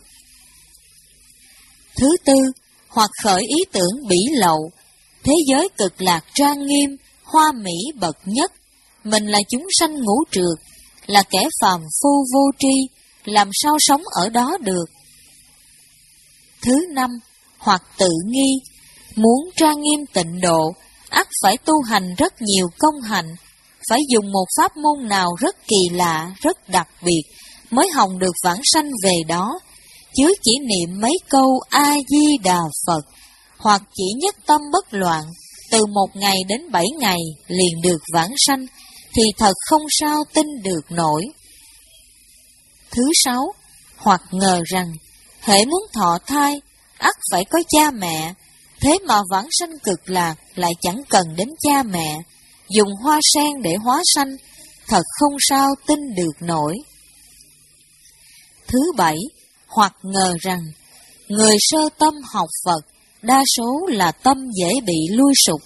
S1: Thứ tư, hoặc khởi ý tưởng bỉ lậu, thế giới cực lạc trang nghiêm, hoa mỹ bậc nhất, mình là chúng sanh ngũ trược, là kẻ phàm phu vô tri, làm sao sống ở đó được. Thứ năm, hoặc tự nghi, muốn trang nghiêm tịnh độ, ắt phải tu hành rất nhiều công hạnh, phải dùng một pháp môn nào rất kỳ lạ, rất đặc biệt, mới hòng được vãng sanh về đó, chứ chỉ niệm mấy câu A-di-đà Phật, hoặc chỉ nhất tâm bất loạn, từ một ngày đến bảy ngày liền được vãng sanh, thì thật không sao tin được nổi. Thứ sáu, hoặc ngờ rằng, hễ muốn thọ thai, ắt phải có cha mẹ, thế mà vãng sanh cực lạc lại chẳng cần đến cha mẹ, dùng hoa sen để hóa sanh, thật không sao tin được nổi. Thứ bảy, hoặc ngờ rằng, người sơ tâm học Phật, đa số là tâm dễ bị lui sụp,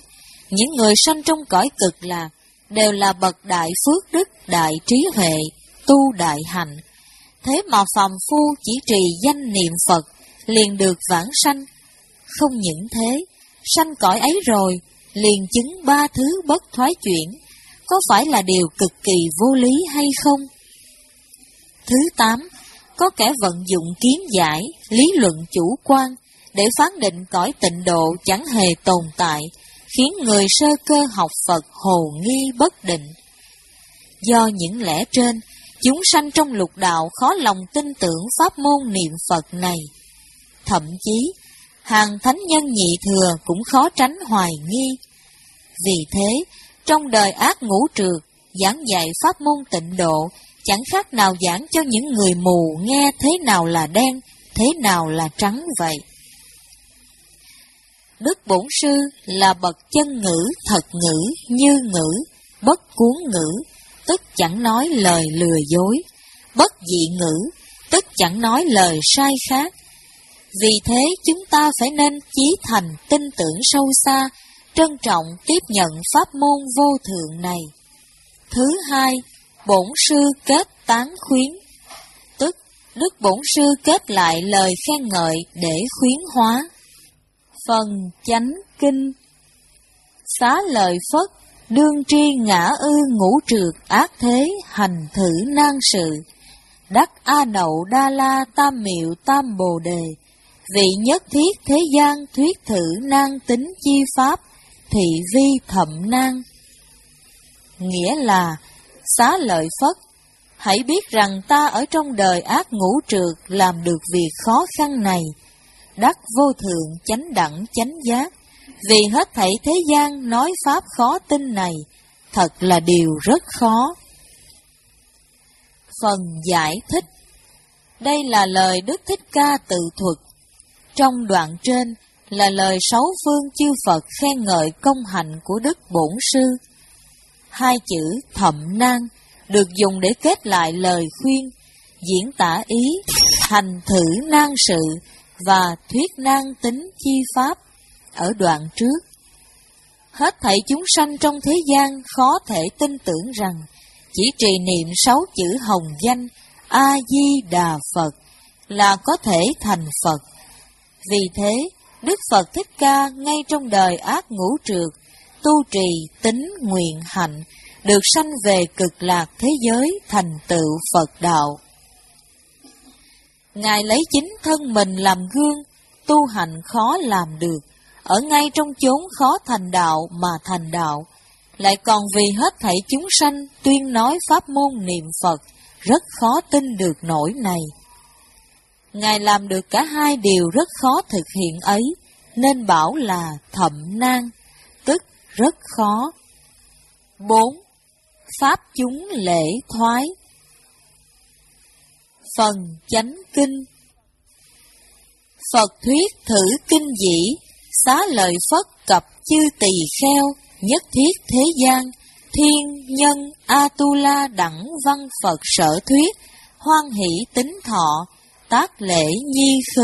S1: những người sanh trong cõi cực lạc đều là bậc đại phước đức, đại trí huệ, tu đại hạnh. Thế mà phàm phu chỉ trì danh niệm Phật liền được vãng sanh. Không những thế, sanh cõi ấy rồi liền chứng ba thứ bất thoái chuyển, có phải là điều cực kỳ vô lý hay không? Thứ tám, có kẻ vận dụng kiến giải, lý luận chủ quan để phán định cõi tịnh độ chẳng hề tồn tại, khiến người sơ cơ học Phật hồ nghi bất định. Do những lẽ trên, chúng sanh trong lục đạo khó lòng tin tưởng pháp môn niệm Phật này. Thậm chí, hàng thánh nhân nhị thừa cũng khó tránh hoài nghi. Vì thế, trong đời ác ngũ trược, giảng dạy pháp môn tịnh độ chẳng khác nào giảng cho những người mù nghe thế nào là đen, thế nào là trắng vậy. Đức Bổn Sư là bậc chân ngữ, thật ngữ, như ngữ, bất cuốn ngữ, tức chẳng nói lời lừa dối, bất dị ngữ, tức chẳng nói lời sai khác. Vì thế chúng ta phải nên chí thành tin tưởng sâu xa, trân trọng tiếp nhận pháp môn vô thượng này. Thứ hai, Bổn Sư kết tán khuyến, tức Đức Bổn Sư kết lại lời khen ngợi để khuyến hóa. Phần chánh kinh. Xá lợi Phất, đương tri ngã ư ngũ trược ác thế, hành thử nan sự. Đắc A Nậu Đa La Tam Miệu Tam Bồ Đề, vị nhất thiết thế gian thuyết thử nan tính chi pháp, thị vi thậm nan. Nghĩa là, Xá lợi Phất, hãy biết rằng ta ở trong đời ác ngũ trược làm được việc khó khăn này, đắc vô thượng chánh đẳng chánh giác, vì hết thảy thế gian nói pháp khó tin này, thật là điều rất khó. Phần giải thích. Đây là lời Đức Thích Ca tự thuật. Trong đoạn trên là lời sáu phương chư Phật khen ngợi công hạnh của Đức Bổn Sư. Hai chữ thậm nan được dùng để kết lại lời khuyên, diễn tả ý, hành thử nan sự và thuyết nan tính chi pháp ở đoạn trước. Hết thảy chúng sanh trong thế gian khó thể tin tưởng rằng chỉ trì niệm sáu chữ hồng danh A-di-đà Phật là có thể thành Phật. Vì thế, Đức Phật Thích Ca ngay trong đời ác ngũ trược, tu trì tín nguyện hạnh, được sanh về cực lạc thế giới thành tựu Phật đạo. Ngài lấy chính thân mình làm gương, tu hành khó làm được, ở ngay trong chốn khó thành đạo mà thành đạo, lại còn vì hết thảy chúng sanh tuyên nói pháp môn niệm Phật, rất khó tin được nổi này. Ngài làm được cả hai điều rất khó thực hiện ấy, nên bảo là thậm nan, tức rất khó. Bốn. Pháp chúng lễ thoái. Phần chánh kinh. Phật thuyết thử kinh dĩ, xá lợi Phất cập chư tỳ kheo, nhất thiết thế gian, thiên nhân A-tu-la đẳng văn Phật sở thuyết, hoan hỷ tính thọ, tác lễ nhi khứ.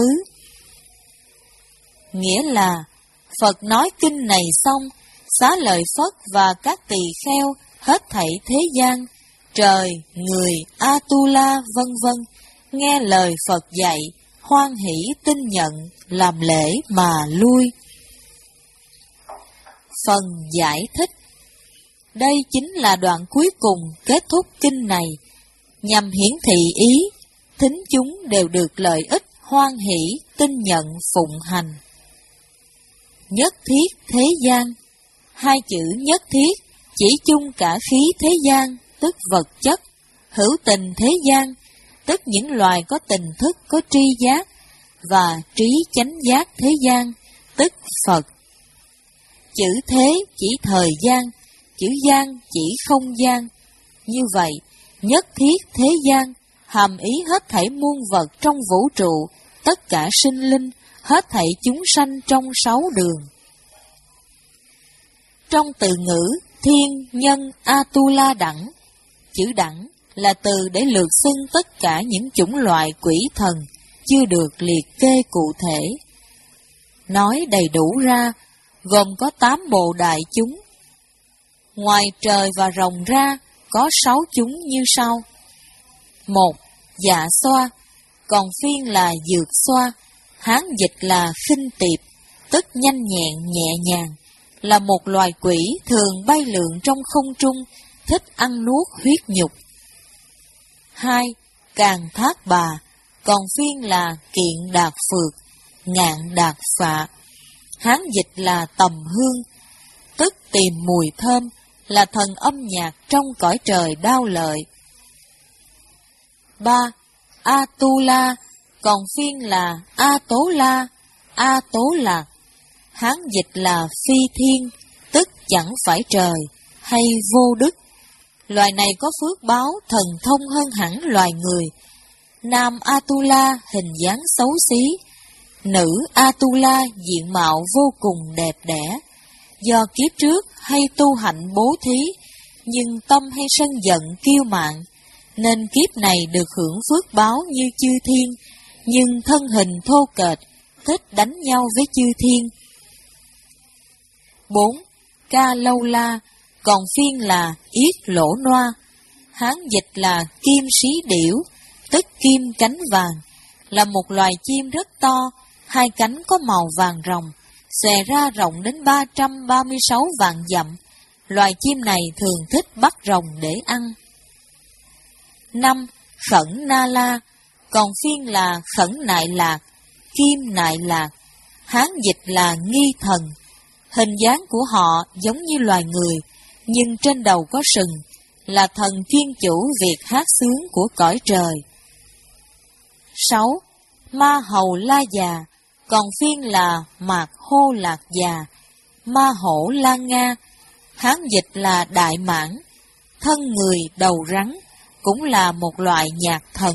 S1: Nghĩa là, Phật nói kinh này xong, xá lợi Phất và các tỳ kheo, hết thảy thế gian, trời, người, A-tu-la vân vân, nghe lời Phật dạy, hoan hỷ tin nhận, làm lễ mà lui. Phần giải thích. Đây chính là đoạn cuối cùng kết thúc kinh này, nhằm hiển thị ý, thính chúng đều được lợi ích, hoan hỷ, tin nhận, phụng hành. Nhất thiết thế gian. Hai chữ nhất thiết chỉ chung cả khí thế gian, tức vật chất, hữu tình thế gian, tức những loài có tình thức, có tri giác, và trí chánh giác thế gian, tức Phật. Chữ thế chỉ thời gian, chữ gian chỉ không gian. Như vậy, nhất thiết thế gian, hàm ý hết thảy muôn vật trong vũ trụ, tất cả sinh linh, hết thảy chúng sanh trong sáu đường. Trong từ ngữ thiên nhân A-tu-la đẳng, chữ đẳng là từ để lược xưng tất cả những chủng loại quỷ thần, chưa được liệt kê cụ thể. Nói đầy đủ ra, gồm có tám bộ đại chúng. Ngoài trời và rồng ra, có sáu chúng như sau. Một, dạ xoa, còn phiên là dược xoa, Hán dịch là khinh tiệp, tức nhanh nhẹn, nhẹ nhàng, là một loài quỷ thường bay lượn trong không trung, thích ăn nuốt huyết nhục. Hai, Càn Thác Bà, còn phiên là kiện đạt phược, ngạn đạt phạ, Hán dịch là tầm hương, tức tìm mùi thơm, là thần âm nhạc trong cõi trời đao lợi. Ba, Atula, còn phiên là A Tố La, A Tố Lạc, Hán dịch là phi thiên, tức chẳng phải trời, hay vô đức. Loài này có phước báo thần thông hơn hẳn loài người. Nam Atula hình dáng xấu xí, nữ Atula diện mạo vô cùng đẹp đẽ. Do kiếp trước hay tu hạnh bố thí, nhưng tâm hay sân giận kiêu mạn, nên kiếp này được hưởng phước báo như chư thiên, nhưng thân hình thô kệch, thích đánh nhau với chư thiên. Bốn, Ca Lâu La, còn phiên là Yết Lỗ Noa, Hán dịch là kim sĩ điểu, tức kim cánh vàng, là một loài chim rất to, hai cánh có màu vàng ròng, xòe ra rộng đến ba trăm ba mươi sáu vạn dặm. Loài chim này thường thích bắt rồng để ăn. Năm, Khẩn Na La, còn phiên là Khẩn Nại Lạc, Kim Nại Lạc, Hán dịch là nghi thần. Hình dáng của họ giống như loài người, nhưng trên đầu có sừng, là thần chuyên chủ việc hát sướng của cõi trời. Sáu, Ma Hầu La Già, còn phiên là Mạc Hô Lạc Già, Ma Hổ La Nga, Hán dịch là Đại Mãn, thân người đầu rắn, cũng là một loại nhạc thần.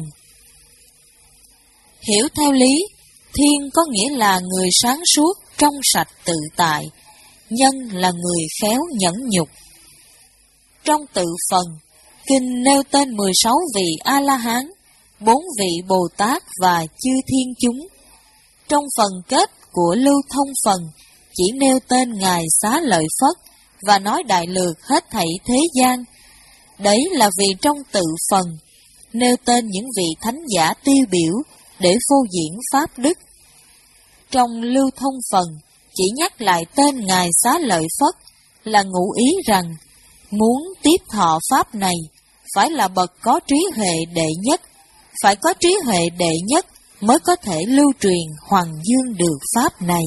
S1: Hiểu theo lý, thiên có nghĩa là người sáng suốt, trong sạch tự tại, nhân là người khéo nhẫn nhục. Trong tự phần, kinh nêu tên mười sáu vị A-la-hán, bốn vị Bồ Tát và chư thiên chúng. Trong phần kết của Lưu Thông Phần, chỉ nêu tên Ngài Xá Lợi Phất và nói đại lược hết thảy thế gian. Đấy là vì trong tự phần, nêu tên những vị thánh giả tiêu biểu để phô diễn pháp đức. Trong Lưu Thông Phần, chỉ nhắc lại tên Ngài Xá Lợi Phất là ngụ ý rằng, muốn tiếp thọ pháp này, phải là bậc có trí huệ đệ nhất, phải có trí huệ đệ nhất mới có thể lưu truyền hoàng dương được pháp này.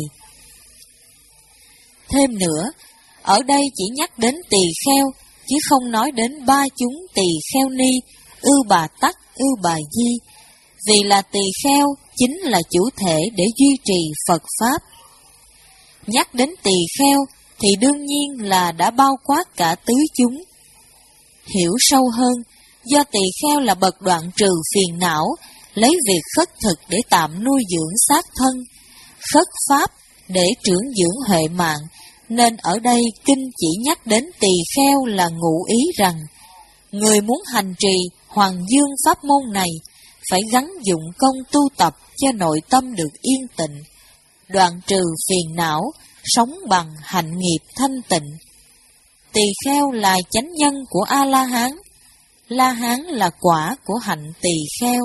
S1: Thêm nữa, ở đây chỉ nhắc đến tỳ kheo, chứ không nói đến ba chúng tỳ kheo ni, Ưu Bà Tắc, Ưu Bà Di, vì là tỳ kheo chính là chủ thể để duy trì Phật Pháp. Nhắc đến tỳ kheo thì đương nhiên là đã bao quát cả tứ chúng. Hiểu sâu hơn, do tỳ kheo là bậc đoạn trừ phiền não, lấy việc khất thực để tạm nuôi dưỡng xác thân, khất pháp để trưởng dưỡng huệ mạng, nên ở đây kinh chỉ nhắc đến tỳ kheo là ngụ ý rằng, người muốn hành trì hoàng dương pháp môn này, phải gắng dụng công tu tập cho nội tâm được yên tịnh, đoạn trừ phiền não, sống bằng hạnh nghiệp thanh tịnh. Tỳ kheo là chánh nhân của A-la-hán, La-hán là quả của hạnh tỳ kheo.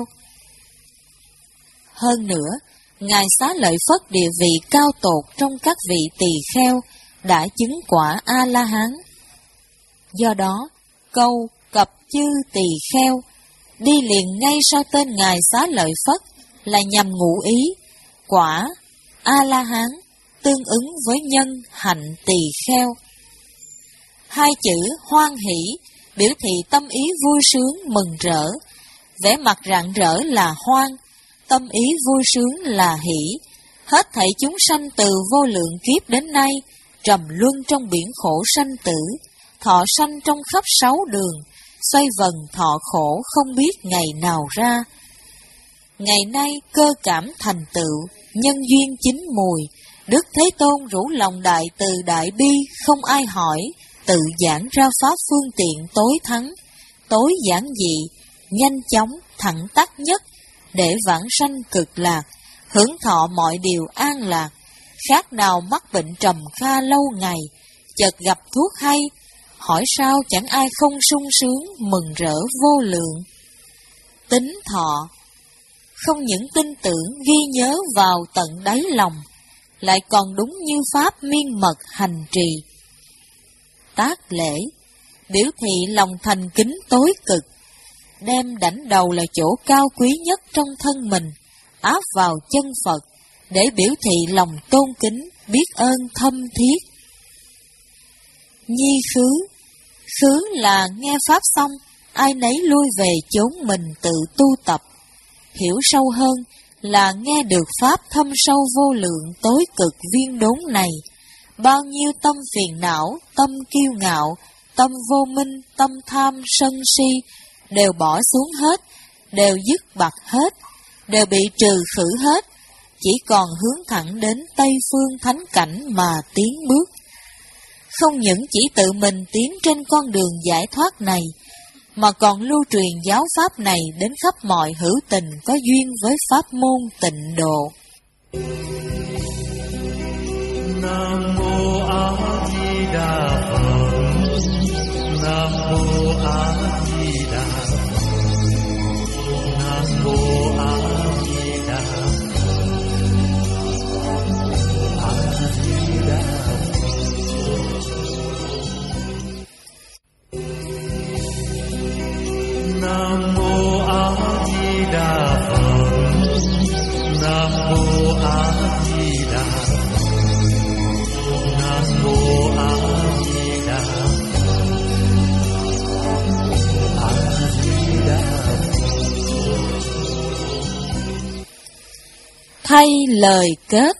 S1: Hơn nữa, Ngài Xá Lợi Phất địa vị cao tột trong các vị tỳ kheo, đã chứng quả A-la-hán. Do đó, câu cập chư tỳ kheo đi liền ngay sau tên Ngài Xá Lợi Phất là nhằm ngụ ý quả A-la-hán tương ứng với nhân hạnh tỳ kheo. Hai chữ hoan hỷ biểu thị tâm ý vui sướng mừng rỡ, vẻ mặt rạng rỡ là hoan, tâm ý vui sướng là hỷ. Hết thảy chúng sanh từ vô lượng kiếp đến nay, trầm luân trong biển khổ sanh tử, thọ sanh trong khắp sáu đường, xoay vần thọ khổ không biết ngày nào ra. Ngày nay cơ cảm thành tựu, nhân duyên chín mùi, Đức Thế Tôn rủ lòng đại từ đại bi, không ai hỏi, tự giảng ra pháp phương tiện tối thắng, tối giản dị, nhanh chóng, thẳng tắc nhất, để vãng sanh cực lạc, hưởng thọ mọi điều an lạc, Khác nào mắc bệnh trầm kha lâu ngày, chợt gặp thuốc hay, hỏi sao chẳng ai không sung sướng, mừng rỡ vô lượng. Tính thọ, không những tin tưởng ghi nhớ vào tận đáy lòng, lại còn đúng như pháp miên mật hành trì. Tác lễ, biểu thị lòng thành kính tối cực, đem đảnh đầu là chỗ cao quý nhất trong thân mình, áp vào chân Phật, để biểu thị lòng tôn kính, biết ơn thâm thiết. Nhi khứ, khứ là nghe pháp xong, ai nấy lui về chốn mình tự tu tập. Hiểu sâu hơn là nghe được pháp thâm sâu vô lượng tối cực viên đốn này, bao nhiêu tâm phiền não, tâm kiêu ngạo, tâm vô minh, tâm tham, sân si, đều bỏ xuống hết, đều dứt bặt hết, đều bị trừ khử hết, chỉ còn hướng thẳng đến Tây Phương Thánh Cảnh mà tiến bước. Không những chỉ tự mình tiến trên con đường giải thoát này, mà còn lưu truyền giáo pháp này đến khắp mọi hữu tình có duyên với pháp môn tịnh độ.
S2: Nam mô A Di Đà Phật. Nam mô A Di Đà Phật. Nam mô A Di Đà Phật. A Di Đà Phật. Nam mô A Di Đà Phật. Nam mô A Di Đà Phật. Nam mô A Di Đà Phật. A Di Đà Phật.
S1: Thay lời kết.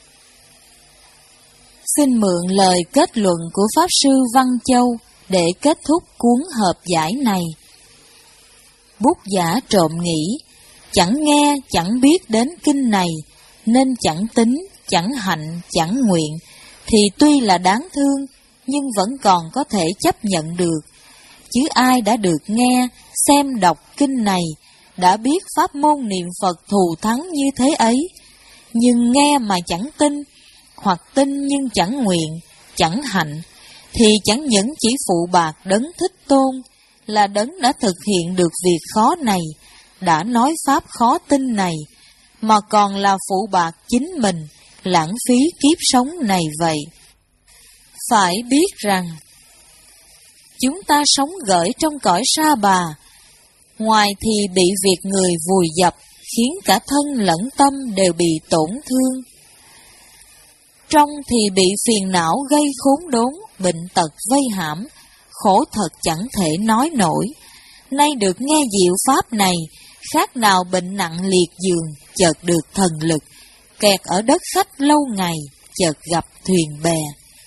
S1: Xin mượn lời kết luận của Pháp Sư Văn Châu để kết thúc cuốn hợp giải này. Bút giả trộm nghĩ, chẳng nghe chẳng biết đến kinh này, nên chẳng tính, chẳng hạnh, chẳng nguyện, thì tuy là đáng thương, nhưng vẫn còn có thể chấp nhận được. Chứ ai đã được nghe, xem đọc kinh này, đã biết pháp môn niệm Phật thù thắng như thế ấy, nhưng nghe mà chẳng tin, hoặc tin nhưng chẳng nguyện, chẳng hạnh, thì chẳng những chỉ phụ bạc Đấng Thích Tôn, là Đấng đã thực hiện được việc khó này, đã nói pháp khó tin này, mà còn là phụ bạc chính mình, lãng phí kiếp sống này vậy. Phải biết rằng, chúng ta sống gởi trong cõi sa bà, ngoài thì bị việc người vùi dập, khiến cả thân lẫn tâm đều bị tổn thương. Trong thì bị phiền não gây khốn đốn, bệnh tật vây hãm, khổ thật chẳng thể nói nổi. Nay được nghe diệu pháp này, khác nào bệnh nặng liệt giường, chợt được thần lực, kẹt ở đất khách lâu ngày, chợt gặp thuyền bè.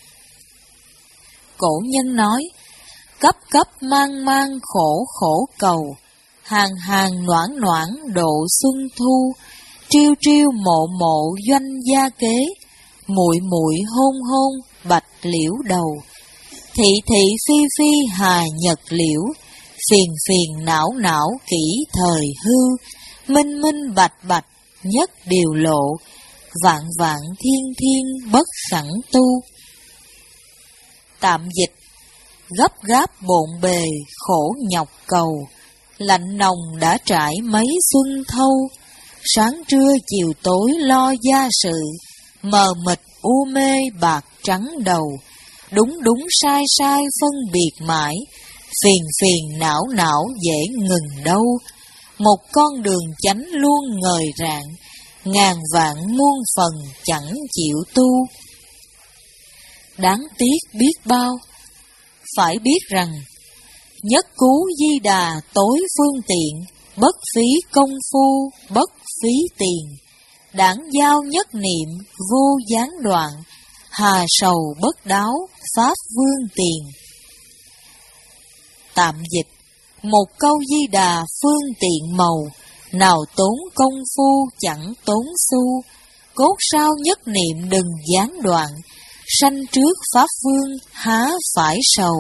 S1: Cổ nhân nói, cấp cấp mang mang khổ khổ cầu, hàng hàng noãn noãn độ xuân thu, triêu triêu mộ mộ doanh gia kế, muội muội hôn hôn bạch liễu đầu, thị thị phi phi hà nhật liễu, phiền phiền não não kỹ thời hư, minh minh bạch bạch nhất điều lộ, vạn vạn thiên thiên bất khẳng tu. Tạm dịch, gấp gáp bộn bề khổ nhọc cầu, lạnh nồng đã trải mấy xuân thâu, sáng trưa chiều tối lo gia sự, mờ mịt u mê bạc trắng đầu, đúng đúng sai sai phân biệt mãi, phiền phiền não não dễ ngừng đâu, một con đường chánh luôn ngời rạng, ngàn vạn muôn phần chẳng chịu tu. Đáng tiếc biết bao, phải biết rằng, nhất cú di đà tối phương tiện, bất phí công phu, bất phí tiền, đảng giao nhất niệm, vô gián đoạn, hà sầu bất đáo, pháp vương tiền. Tạm dịch, một câu di đà phương tiện màu, nào tốn công phu chẳng tốn xu, cốt sao nhất niệm đừng gián đoạn, sanh trước pháp vương há phải sầu.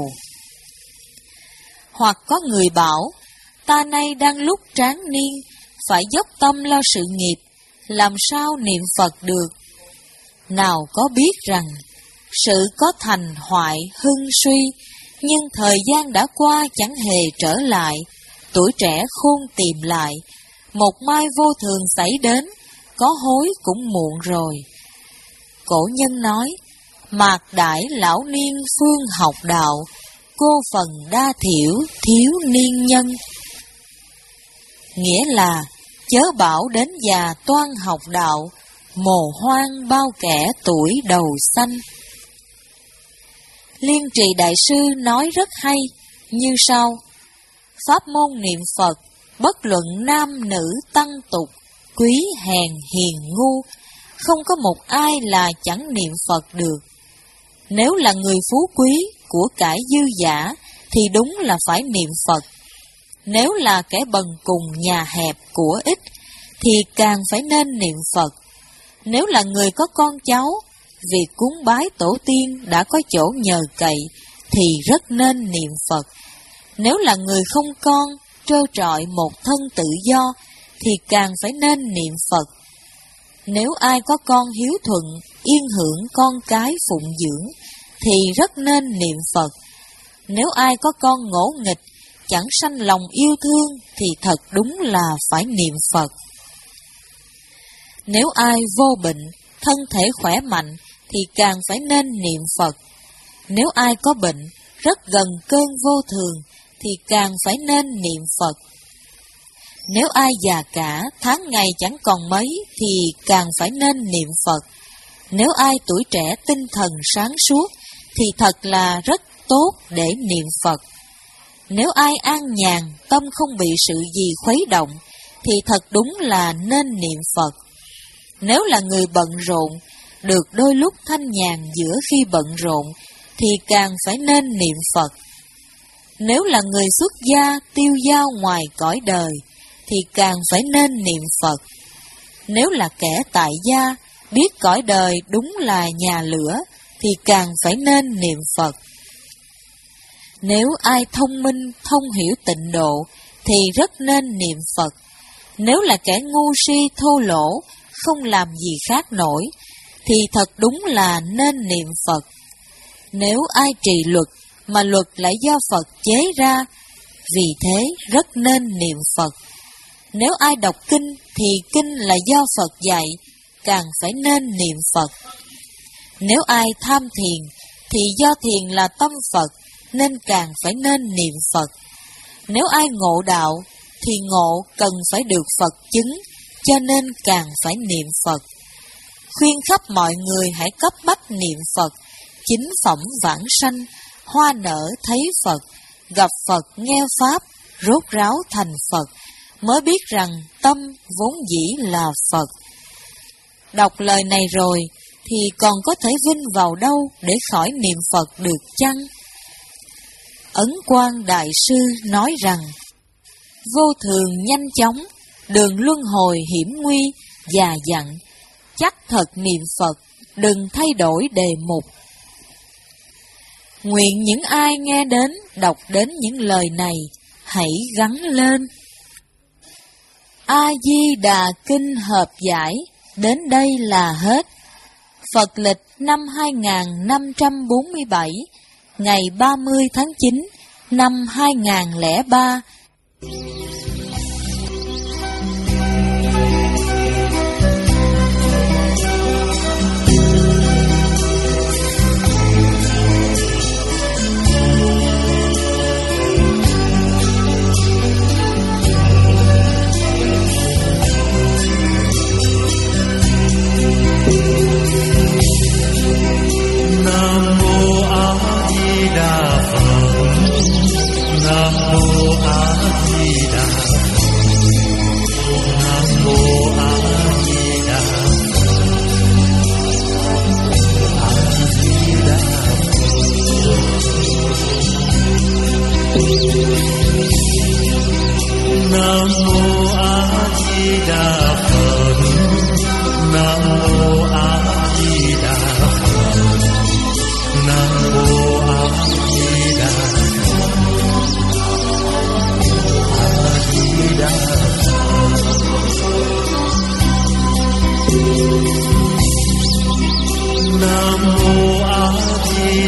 S1: Hoặc có người bảo, ta nay đang lúc tráng niên, phải dốc tâm lo sự nghiệp, làm sao niệm Phật được? nào có biết rằng sự có thành hoại hưng suy, nhưng thời gian đã qua chẳng hề trở lại, tuổi trẻ khôn tìm lại, một mai vô thường xảy đến, có hối cũng muộn rồi. Cổ nhân nói, mạc đãi lão niên phương học đạo, cô phần đa thiểu thiếu niên nhân. Nghĩa là, chớ bảo đến già toan học đạo, mồ hoang bao kẻ tuổi đầu xanh. Liên Trì Đại Sư nói rất hay, như sau: pháp môn niệm Phật, bất luận nam nữ tăng tục, quý hèn hiền ngu, không có một ai là chẳng niệm Phật được. Nếu là người phú quý, của cải dư dả, thì đúng là phải niệm Phật. Nếu là kẻ bần cùng nhà hẹp của ít, thì càng phải nên niệm Phật. Nếu là người có con cháu, việc cúng bái tổ tiên đã có chỗ nhờ cậy, thì rất nên niệm Phật. Nếu là người không con, trơ trọi một thân tự do, thì càng phải nên niệm Phật. Nếu ai có con hiếu thuận, yên hưởng con cái phụng dưỡng, thì rất nên niệm Phật. Nếu ai có con ngỗ nghịch, chẳng sanh lòng yêu thương, thì thật đúng là phải niệm Phật. Nếu ai vô bệnh, thân thể khỏe mạnh, thì càng phải nên niệm Phật. Nếu ai có bệnh, rất gần cơn vô thường, thì càng phải nên niệm Phật. Nếu ai già cả, tháng ngày chẳng còn mấy, thì càng phải nên niệm Phật. Nếu ai tuổi trẻ tinh thần sáng suốt, thì thật là rất tốt để niệm Phật. Nếu ai an nhàn, tâm không bị sự gì khuấy động, thì thật đúng là nên niệm Phật. Nếu là người bận rộn, được đôi lúc thanh nhàn giữa khi bận rộn, thì càng phải nên niệm Phật. Nếu là người xuất gia, tiêu dao ngoài cõi đời, thì càng phải nên niệm Phật. Nếu là kẻ tại gia, biết cõi đời đúng là nhà lửa, thì càng phải nên niệm Phật. Nếu ai thông minh, thông hiểu tịnh độ, thì rất nên niệm Phật. Nếu là kẻ ngu si thô lỗ, không làm gì khác nổi, thì thật đúng là nên niệm Phật. Nếu ai trì luật, mà luật lại do Phật chế ra, vì thế rất nên niệm Phật. Nếu ai đọc kinh, thì kinh là do Phật dạy, càng phải nên niệm Phật. Nếu ai tham thiền, thì do thiền là tâm Phật, nên càng phải nên niệm Phật. Nếu ai ngộ đạo, thì ngộ cần phải được Phật chứng, cho nên càng phải niệm Phật. Khuyên khắp mọi người hãy cấp bách niệm Phật, chính phẩm vãng sanh, hoa nở thấy Phật, gặp Phật nghe Pháp, rốt ráo thành Phật, mới biết rằng tâm vốn dĩ là Phật. Đọc lời này rồi, thì còn có thể vinh vào đâu để khỏi niệm Phật được chăng? Ấn Quang Đại Sư nói rằng, vô thường nhanh chóng, đường luân hồi hiểm nguy, già dặn, chắc thật niệm Phật, đừng thay đổi đề mục. Nguyện những ai nghe đến, đọc đến những lời này, hãy gắng lên. A-di-đà Kinh hợp giải, đến đây là hết. Phật lịch năm hai nghìn năm trăm bốn mươi bảy, ngày ba mươi tháng chín năm hai nghìn lẻ ba.
S2: Nam mô A Di Đà Phật. Nam mô A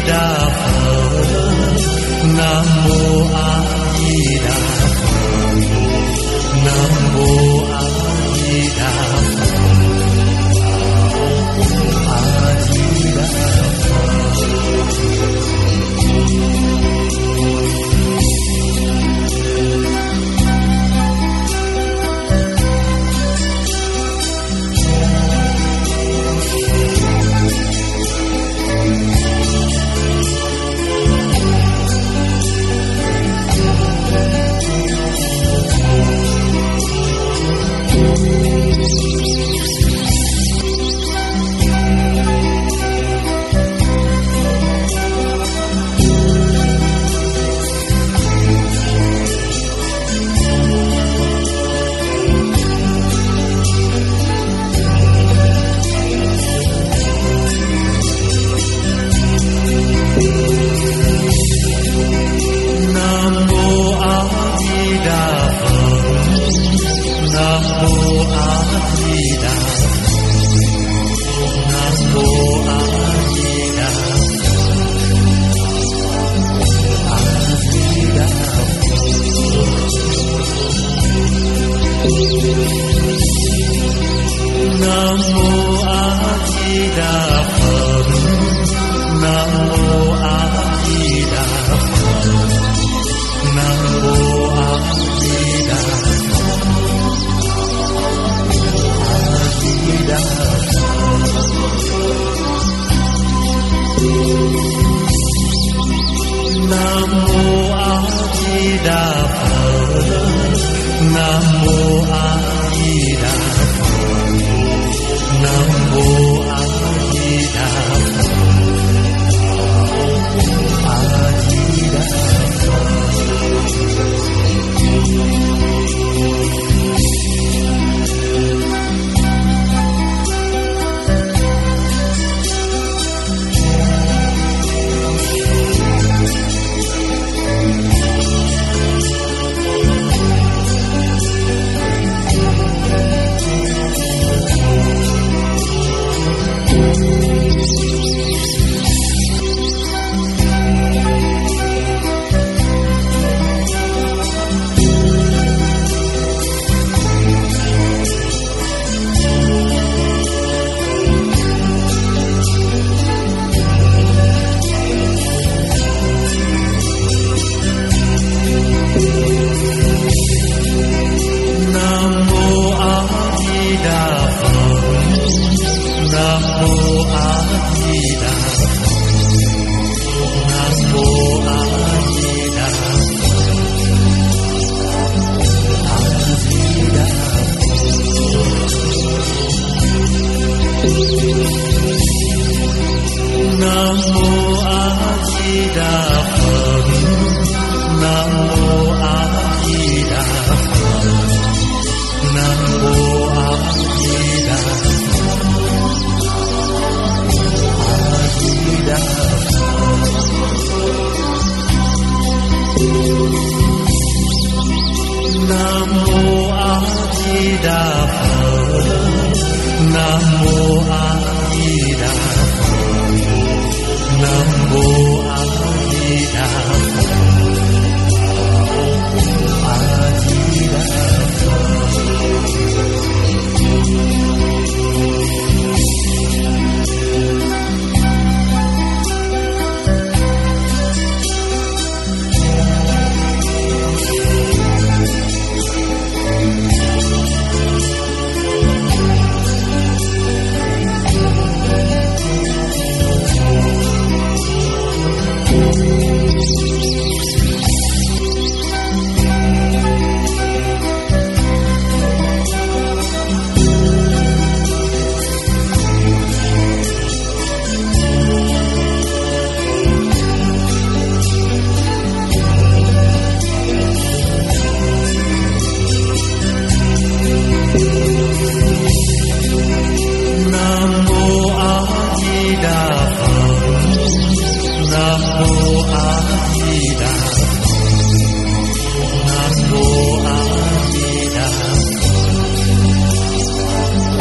S2: Đà Phật, Nam Mô A Di Đà Phật, Nam Mô A Di Đà Phật, A Di Đà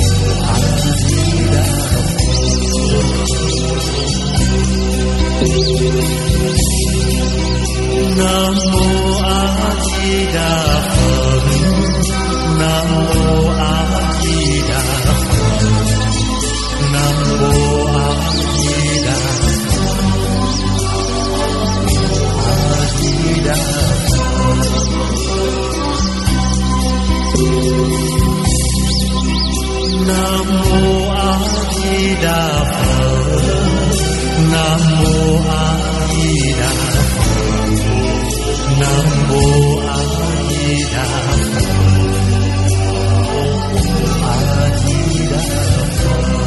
S3: Thank you.
S2: Nam mô A Di Đà Phật. Nam mô A Di Đà Phật. Nam mô A Di Đà Phật. A Di Đà Nam mô A Di Đà Phật. Nam mô A Di Đà Phật. Nam mô A Di Đà Phật. A Di Đà Phật.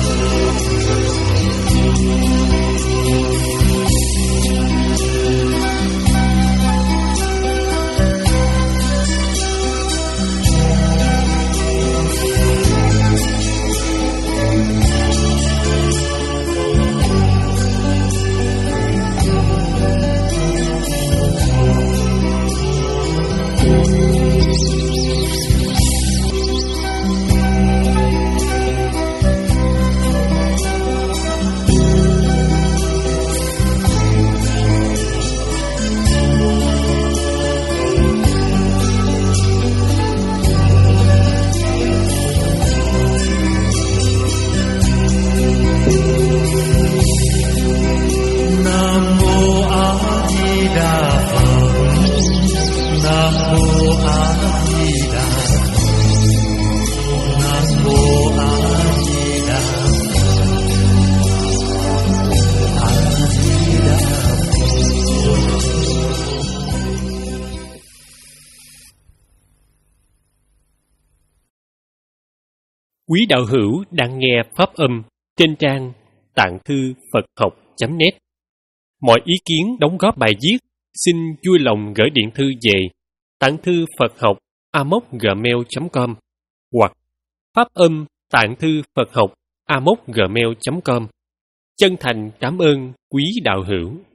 S3: Quý đạo hữu đang nghe pháp âm trên trang tạng thư Phật học chấm net. Mọi ý kiến đóng góp bài viết xin vui lòng gửi điện thư về tạng thư Phật học a m o c gmail chấm com hoặc pháp âm tạng thư Phật học a m o c gmail chấm com. Chân thành cảm ơn quý đạo hữu.